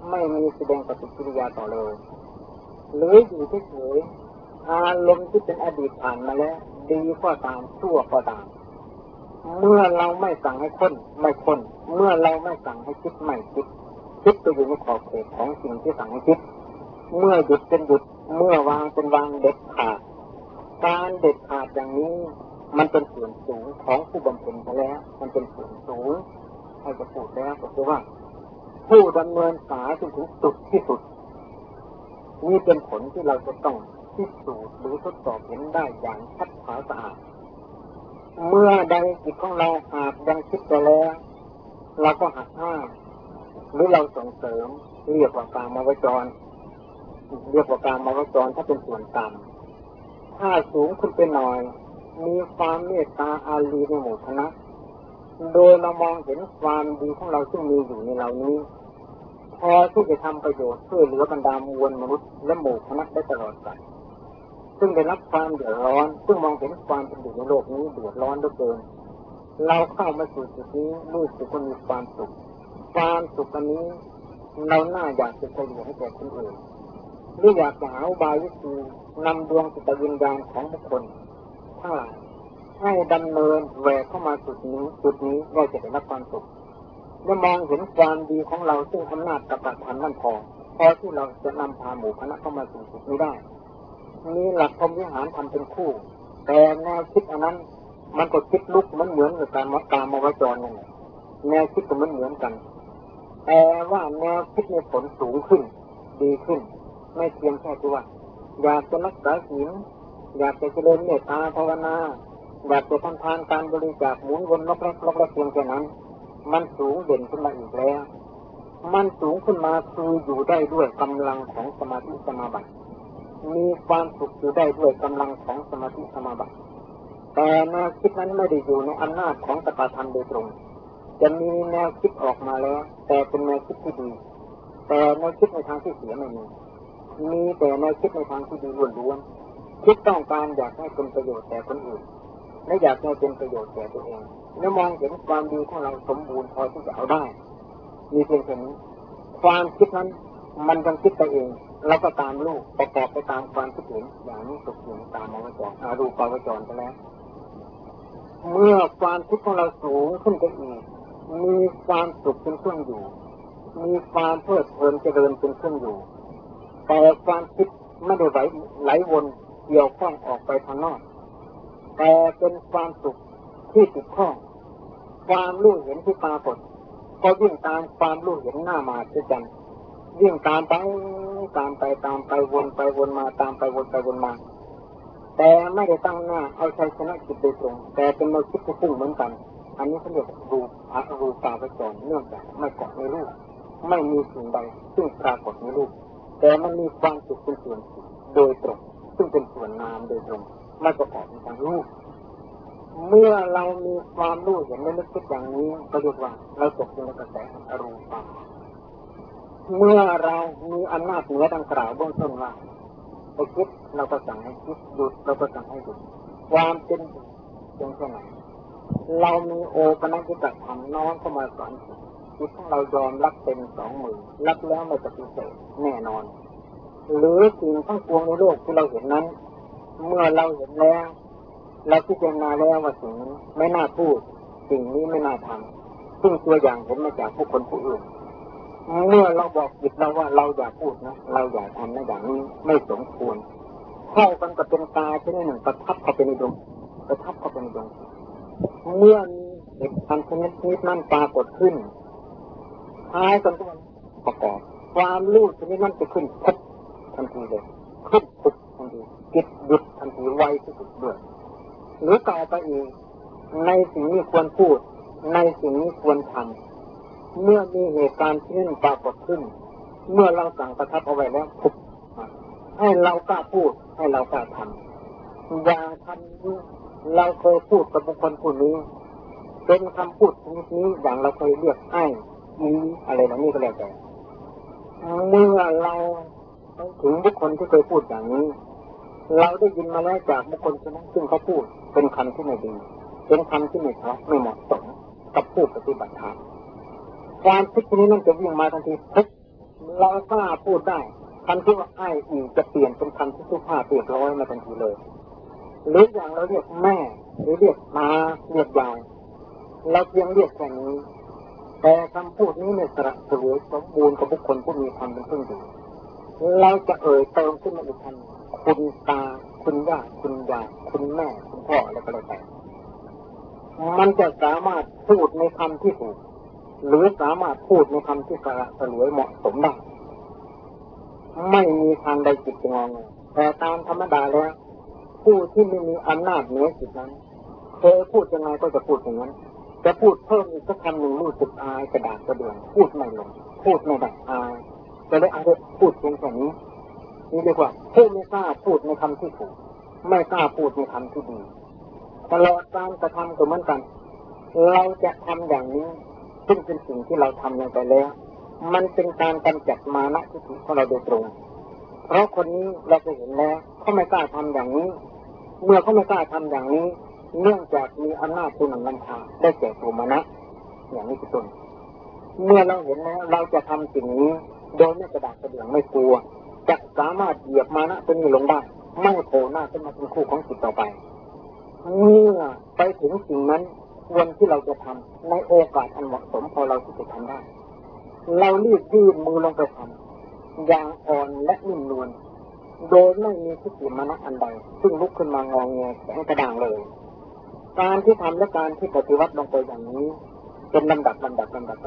ไม่มีแสดงปฏิกิริยาต่อเลยหรืออยู่เฉยๆอารมณ์ที่เป็นอดีตผ่านมาแล้วดีก็ตามชั่วก็ตามเมื่อเราไม่สั่งให้ค้นไม่ค้นเมื่อเราไม่สั่งให้คิดไม่คิดคิดไปอยู่ในขอบเขตของสิ่งที่สั่งให้คิดเมื่อหยุดเป็นหยุดเมื่อวางเป็นวางเด็ดขาดการเด็ดขาดอย่างนี้มันเป็นส่วนสูงของผู้บำเพ็ญไปแล้วมันเป็นส่วนสูงให้จะพูดแล้วก็คือว่าผู้ดำเนินสายจนถึงสุดที่สุดนี่เป็นผลที่เราจะต้องพิสูจน์หรือทดสอบเห็นได้อย่างชัดขาวสะอาดเมื่อใดจิตของเราหากยังคิดไปแล้วเราก็หักห้ามหรือเราส่งเสริมเรียกว่ากามวจรถ้าเป็นส่วนต่ำถ้าสูงขึ้นไปหน่อยมีความเมตตาอารีในหมู่คณะโดยเรามองเห็นความดีของเราซึ่งมีอยู่ในเรานี้พอที่จะทำประโยชน์ช่วยเหลือบรรดามวลมนุษย์และหมู่คณะได้ตลอดกาลซึ่งได้รับความเดือดร้อนซึ่งมองเห็นความเป็นอยู่ในโลกนี้เดือดร้อนเหลือเกินเราเข้ามาสู่จุดนี้รู้สึกว่ามีความสุขอันนี้เราน่าอยากจะเฉลี่ยให้แก่คนอื่นหรืออยากจะหาอุบายวิธีนำดวงจิตวิญญาณของบุคคลทั้งหลายให้ดำเนินแหวกเข้ามาจุดนี้ว่าจะได้รับความสุขเมื่อมองเห็นความดีของเราซึ่งอำนาจกับประทานมั่นพอที่เราจะนำพาหมู่คณะเข้ามาสู่จุดนี้ได้มีหลักพรหมวิหารทำเป็นคู่แต่แนวคิดอันนั้นมันก็คิดลุกมันเหมือนกับการมาวจรนั่นแหละแนวคิดก็เหมือนกันแต่ว่าแนวคิดมีผลสูงขึ้นดีขึ้นไม่เพียงแค่ที่ว่าอยากจะรักษาศีลอยากจะเจริญเมตตาภาวนาอยากจะทำทานการบริจาคหมุนวนล็อกเพียงแค่นั้นมันสูงเด่นขึ้นมาอีกแล้วมันสูงขึ้นมาคืออยู่ได้ด้วยกำลังของสมาธิสมาบัติมีความสุขอยู่ได้ด้วยกำลังของสมาธิสมาบัติแต่แนวคิดนั้นไม่ได้อยู่ในอำนาจของตถาธรรมโดยตรงจะมีแนวคิดออกมาแล้วแต่เป็นแนวคิดที่ดีแต่แนวคิดในทางที่เสียไม่มีแต่แนวคิดในทางที่ดีล้วนๆคิดต้องการอยากให้เป็นประโยชน์แก่คนอื่นและอยากให้เป็นประโยชน์แก่ตัวเองและมองเห็นความดีของเราสมบูรณ์พอที่จะเอาได้มีเพียงแค่นี้ความคิดนั้นมันยังคิดไปเองเราก็ตามลูกประกอบไปตามความคิดเห็นอย่างนี้ตกอยู่ตามวจรรูปวจรไปแล้วเมื่อความคิดของเราสูงขึ้นไปอีกมีความสุขเป็นเครื่องอยู่มีความเพลิดเพลินเจริญเป็นเครื่องอยู่แต่ความคิดไม่ได้ไหลวนเกี่ยวข้องออกไปทางนอกแต่เป็นความสุขที่ติดข้องความรู้เห็นที่ปรากฏก็วิ่งตามความรู้เห็นหน้ามาด้วยกันวิ่งตามไปวนมาตามไปวนมาแต่ไม่ได้ตั้งหน้าเอาชัยชนะจิตโดยตรงแต่เป็นแนวคิดที่พุ่งเหมือนกันอันนี้เขาเรียกรูปาวจรเนื่องจากไม่เกาะในรูปไม่มีสิ่งใดซึ่งปรากฏในรูปแต่มันมีความสุขเป็นส่วนโดยตรงซึ่งเป็นส่วนนามโดยตรงไม่ประกอบในทางรูปเมื่อเรามีความรู้เห็นและนึกคิดอย่างนี้ก็เรียกว่าเราตกอยู่ในกระแสอรูปะเมื่อเรามีอำนาจเหนือดังกล่าวเบื้องต้นว่าไปคิดเราก็สั่งให้คิดหยุดเราก็สั่งให้หยุดความเป็นแค่ไหนเรามีโอปัญญิกะธรรมน้อมเข้ามาสอนจิตของเรายอมรับเป็น2 มือรับแล้วไม่ปฏิเสธแน่นอนหรือสิ่งทั้งปวงในโลกที่เราเห็นนั้นเมื่อเราเห็นแล้วเราพิจารณาแล้วว่าสิ่งนี้ไม่น่าพูดสิ่งนี้ไม่น่าทำซึ่งตัวอย่างเห็นมาจากผู้คนผู้อื่นเมื่อเราบอกจิตเราว่าเราอยากพูดนะเราอยากทำนะอย่างนี้ไม่สมควรเข้ากันกับเป็นตาชนิดหนึ่งประทับเข้าไปในดวงเมื่อมีเหตุการณ์ชนิดนั้นปรากฏขึ้นท้ายกันก็ประกอบความรู้ชนิดนั้นจะขึ้นปุ๊บทันทีเลยขึ้นปุ๊บทันทีจิตหยุดทันทีไวที่สุดด้วยหรือต่อไปอีกในสิ่งนี้ควรพูดในสิ่งนี้ควรทำเมื่อมีเหตุการณ์ที่นั้นปรากฏขึ้นเมื่อเราสั่งประทับเอาไว้แล้วปุ๊บให้เรากล้าพูดให้เรากล้าทำอย่างคำนี้เราเคยพูดกับบุคคลผู้นี้เป็นคำพูดชนิดนี้อย่างเราเคยเรียกไอ้อะไรเหล่านี้ก็แล้วแต่เมื่อเราถึงบุคคลที่เคยพูดอย่างนี้เราได้ยินมาแล้วจากบุคคลคนนั้นซึ่งเขาพูดเป็นคำที่ไม่ดีเป็นคำที่ไม่เพราะไม่เหมาะสมกับผู้ปฏิบัติธรรมความคิดนี้นั่นจะวิ่งมาทันทีปุ๊บเหมืเรากล้าพูดได้คำที่ว่าไอ้อีจะเปลี่ยนเป็นคำที่สุภาพเรียบร้อยมาทันทีเลยหรืออย่างเราเรียกแม่หรือเรียกตาเรียกยายเราเพียงเรียกแค่นี้แต่คำพูดนี้เนี่ยสระสวยสมบูรณ์กับบุคคลผู้มีความเป็นผู้อยู่เราจะเอ่ยเติมขึ้นมาอีกคำคุณตาคุณย่าคุณยายคุณแม่คุณพ่ออะไรก็แล้วแต่มันจะสามารถพูดในคำที่ถูกหรือสามารถพูดในคำที่สระสวยเหมาะสมได้ไม่มีทางใดจิตงงแต่ตามธรรมดาแล้วผู้ที่ไม่มีอำนาจเหนือจิตนั้นเคยพูดยังไงก็จะพูดอย่างนั้นจะพูดเพิ่มอีกสักคำหนึ่งรู้สึกอายกระดากกระเดื่องพูดไม่ลงพูดไม่ได้อายจะได้อาจจะพูดเพียงแค่นี้นี่เรียกว่าผู้ไม่กล้าพูดในคำที่ถูกไม่กล้าพูดในคำที่ดีตลอดการกระทำก็เหมือนกันเราจะทำอย่างนี้ซึ่งเป็นสิ่งที่เราทำลงไปแล้วมันเป็นการกำจัดมานะทิฏฐิของเราโดยตรงเพราะคนนี้เราจะเห็นแล้วเขาไม่กล้าทำอย่างนี้เมื่อเขาไม่กล้าทำอย่างนี้เนื่องจากมีอำนาจผู้นำนำพาได้แก่ตัวมานะอย่างนี้เป็นต้นเมื่อเราเห็นแล้วเราจะทำสิ่งนี้โดยไม่กระดากกระเดื่องไม่กลัวจะสามารถเหยียบมานะตัวนี้ลงได้ไม่โผล่หน้าขึ้นมาเป็นคู่ของจิตต่อไปเมื่อไปถึงสิ่งนั้นควรที่เราจะทำในโอกาสอันเหมาะสมพอเราที่จะทำได้เรารีบยื่นมือลงไปทำอย่างอ่อนและนิ่มนวลโดยไม่มีทิฏฐิมานะอันใดซึ่งลุกขึ้นมางอแงแข็งกระด้างเลยการที่ทำและการที่ปฏิวัติลงไปอย่างนี้เป็นลำดับไป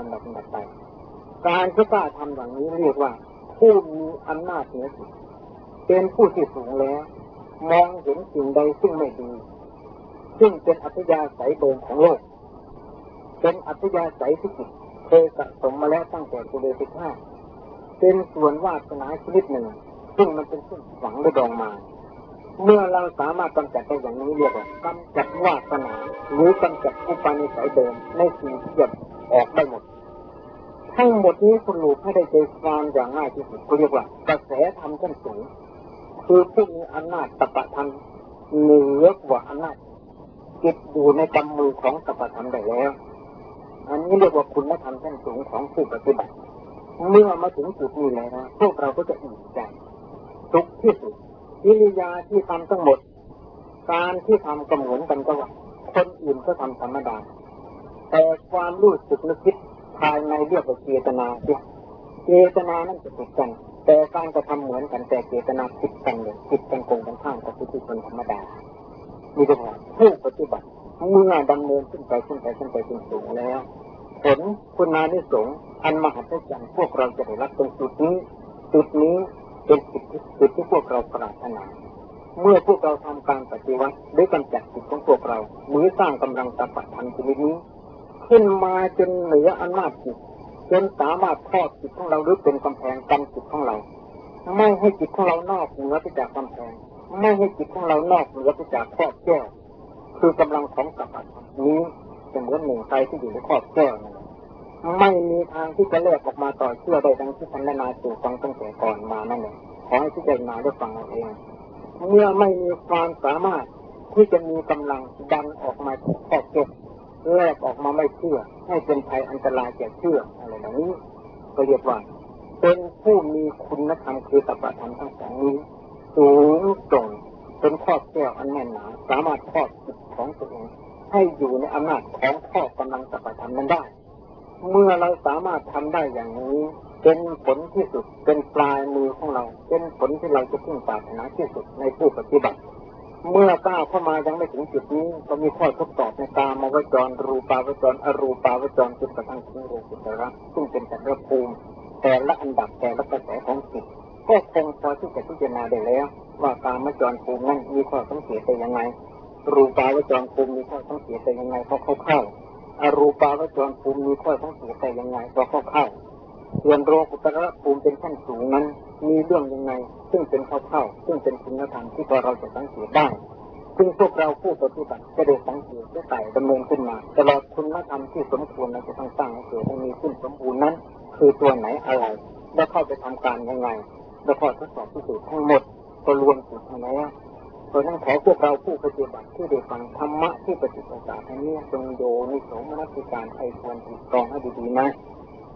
การที่กล้าทำอย่างนี้เรียกว่าผู้มีอำนาจเหนือจิตเป็นผู้ที่สูงแล้วมองเห็นสิ่งใดซึ่งไม่ดีซึ่งเป็นอัตยาศัยเดิมของโลกเป็นอัตยาศัยที่จิตเคยสะสมมาแล้วตั้งแต่ปุเรศชาติเป็นส่วนวาสนาชนิดหนึ่งซึ่งมันเป็นสิ่งหวังได้ดองมาเมื่อเราสามารถกำจัดได้อย่างนี้เรียกว่ากำจัดวาสนาหรือกำจัดอุปาณิสัยเดิมในสิ่งที่จะออกได้หมดทั้งหมดนี้สรุปให้ได้ใจความอย่างง่ายที่สุดก็เรียกว่ากระแสธรรมขั้นสูงคือผู้มีอำนาจตปะธรรมเหนือกว่าอำนาจจิตอยู่ในกำมือของตปะธรรมได้แล้วอันนี้เรียกว่าคุณธรรมขั้นสูงของผู้ปฏิบัติเมื่อมาถึงจุดนี้แล้วนะพวกเราก็จะอิ่มใจสุขที่สุดกิริยาที่ทำทั้งหมดการที่ทำก็เหมือนกันก็ว่าคนอื่นก็ทำธรรมดาแต่ความรู้สึกนึกคิดภายในเรียกว่าเจตนาเนี่ยเจตนานั้นจะติดกันแต่การกระทำเหมือนกันแต่เจตนาติดกันเลยติดกันโกงกันข้ามกับที่คนธรรมดามีแต่ว่าผู้ปฏิบัติเมื่อดำเนินขึ้นไปจนสูงแล้วผลคุณานิสงส์อันมหัศจรรย์พวกเราจะได้รับตรงจุดนี้เป็นจุดที่พวกเราปรารถนาเมื่อพวกเราทำการปฏิวัติด้วยกำจัดจิตของพวกเรามือสร้างกำลังตปะธรรมชนิดนี้ขึ้นมาจนเหนืออำนาจจิตจนสามารถทอดจิตของเราหรือเป็นกำแพงกันจิตของเราไม่ให้จิตของเรานอกเหนือไปจากกำแพงไม่ให้จิตของเรานอกเหนือไปจากครอบแก้วคือกำลังของตปะธรรมนี้จะเหมือนหนึ่งไฟที่อยู่ในครอบแก้วนั่นไม่มีทางที่จะแลกออกมาต่อเชื่อได้ดังที่ท่านได้นาสู่ฟังตั้งแต่ก่อนมานั่นเองขอให้พิจารณาได้ฟังเอาเองเมื่อไม่มีความสามารถที่จะมีกำลังดันออกมาจากครอบแก้วแลกออกมาไม่เชื่อให้เป็นภัยอันตรายแก่เชื่ออะไรแบบนี้ก็เรียกว่าเป็นผู้มีคุณธรรมคือตปะธรรมทั้งสองนี้สูงส่งเป็นครอบแก้วอันแน่นหนาสามารถครอบจิตของตัวเองให้อยู่ในอำนาจของข้อกำลังตปะธรรมนั้นได้เมื่อเราสามารถทำได้อย่างนี้เป็นผลที่สุดเป็นปลายมือของเราเป็นผลที่เราจะพึงปรารถนาที่สุดในผู้ปฏิบัติเมื่อก้าวเข้ามายังไม่ถึงจุดนี้ก็มีข้อทดสอบในกามวจรรูปาวจรอรูปาวจรจนกระทั่งถึงโลกุตระซึ่งเป็นจักรภูมิแต่ละอันดับแต่ละกระแสของจิตก็คงพอที่จะพิจารณาได้แล้วว่ากามวจรภูมินั้นมีข้อสังเกตเป็นยังไงรูปาวจรภูมิมีข้อสังเกตเป็นยังไงเพราะเข้าอรูปาวจรภูมิมีข้อสังเกตเป็นยังไงเพราะเข้าส่วนโลกุตระภูมิเป็นขั้นสูงนั้นมีเรื่องยังไงซึ่งเป็นเข้าซึ่งเป็นคุณธรรมที่พอเราจะสังเกตได้ซึ่งพวกเราผู้ปฏิบัติจะได้สังเกตได้ไต่ดำเนินขึ้นมาตลอดคุณธรรมที่สมควรเราจะต้องสร้างให้เกิดให้มีขึ้นสมบูรณ์นั้นคือตัวไหนอะไรและเข้าไปทำการยังไงและข้อทดสอบพิสูจน์ทั้งหมดก็รวมถึงมาแล้วเพราะนั้นขอพวกเราผู้ปฏิบัติที่ได้ฟังธรรมะที่ปฏิบัตินี้จงโยนิโสมนสิการไข้ควรถูกต้องให้ดีๆนะ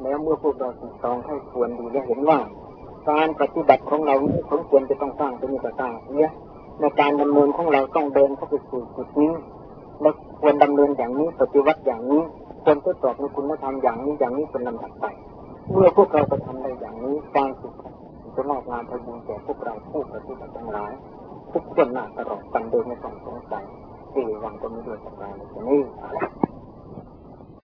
แล้วเมื่อพวกเราติดตองให้ควรดูและเห็นว่าการปฏิบัติของเรานี้สมควรจะต้องสร้างเป็นมีแต่สร้างเสียในการดำเนินของเราต้องเดินเข้าไปสู่จุดนี้และควรดำเนินอย่างนี้ปฏิวัติอย่างนี้ควรทดสอบในคุณธรรมอย่างนี้เป็นลำดับไปเมื่อพวกเราไปทำได้อย่างนี้การฝึกจะมอบงานพยุงแก่พวกเราผู้ปฏิบัติทั้งหลายทุกคนหน้าตลอดกันโดยไม่ต้องสงสัยที่หวังจะมีด้วยสักการในที่นี้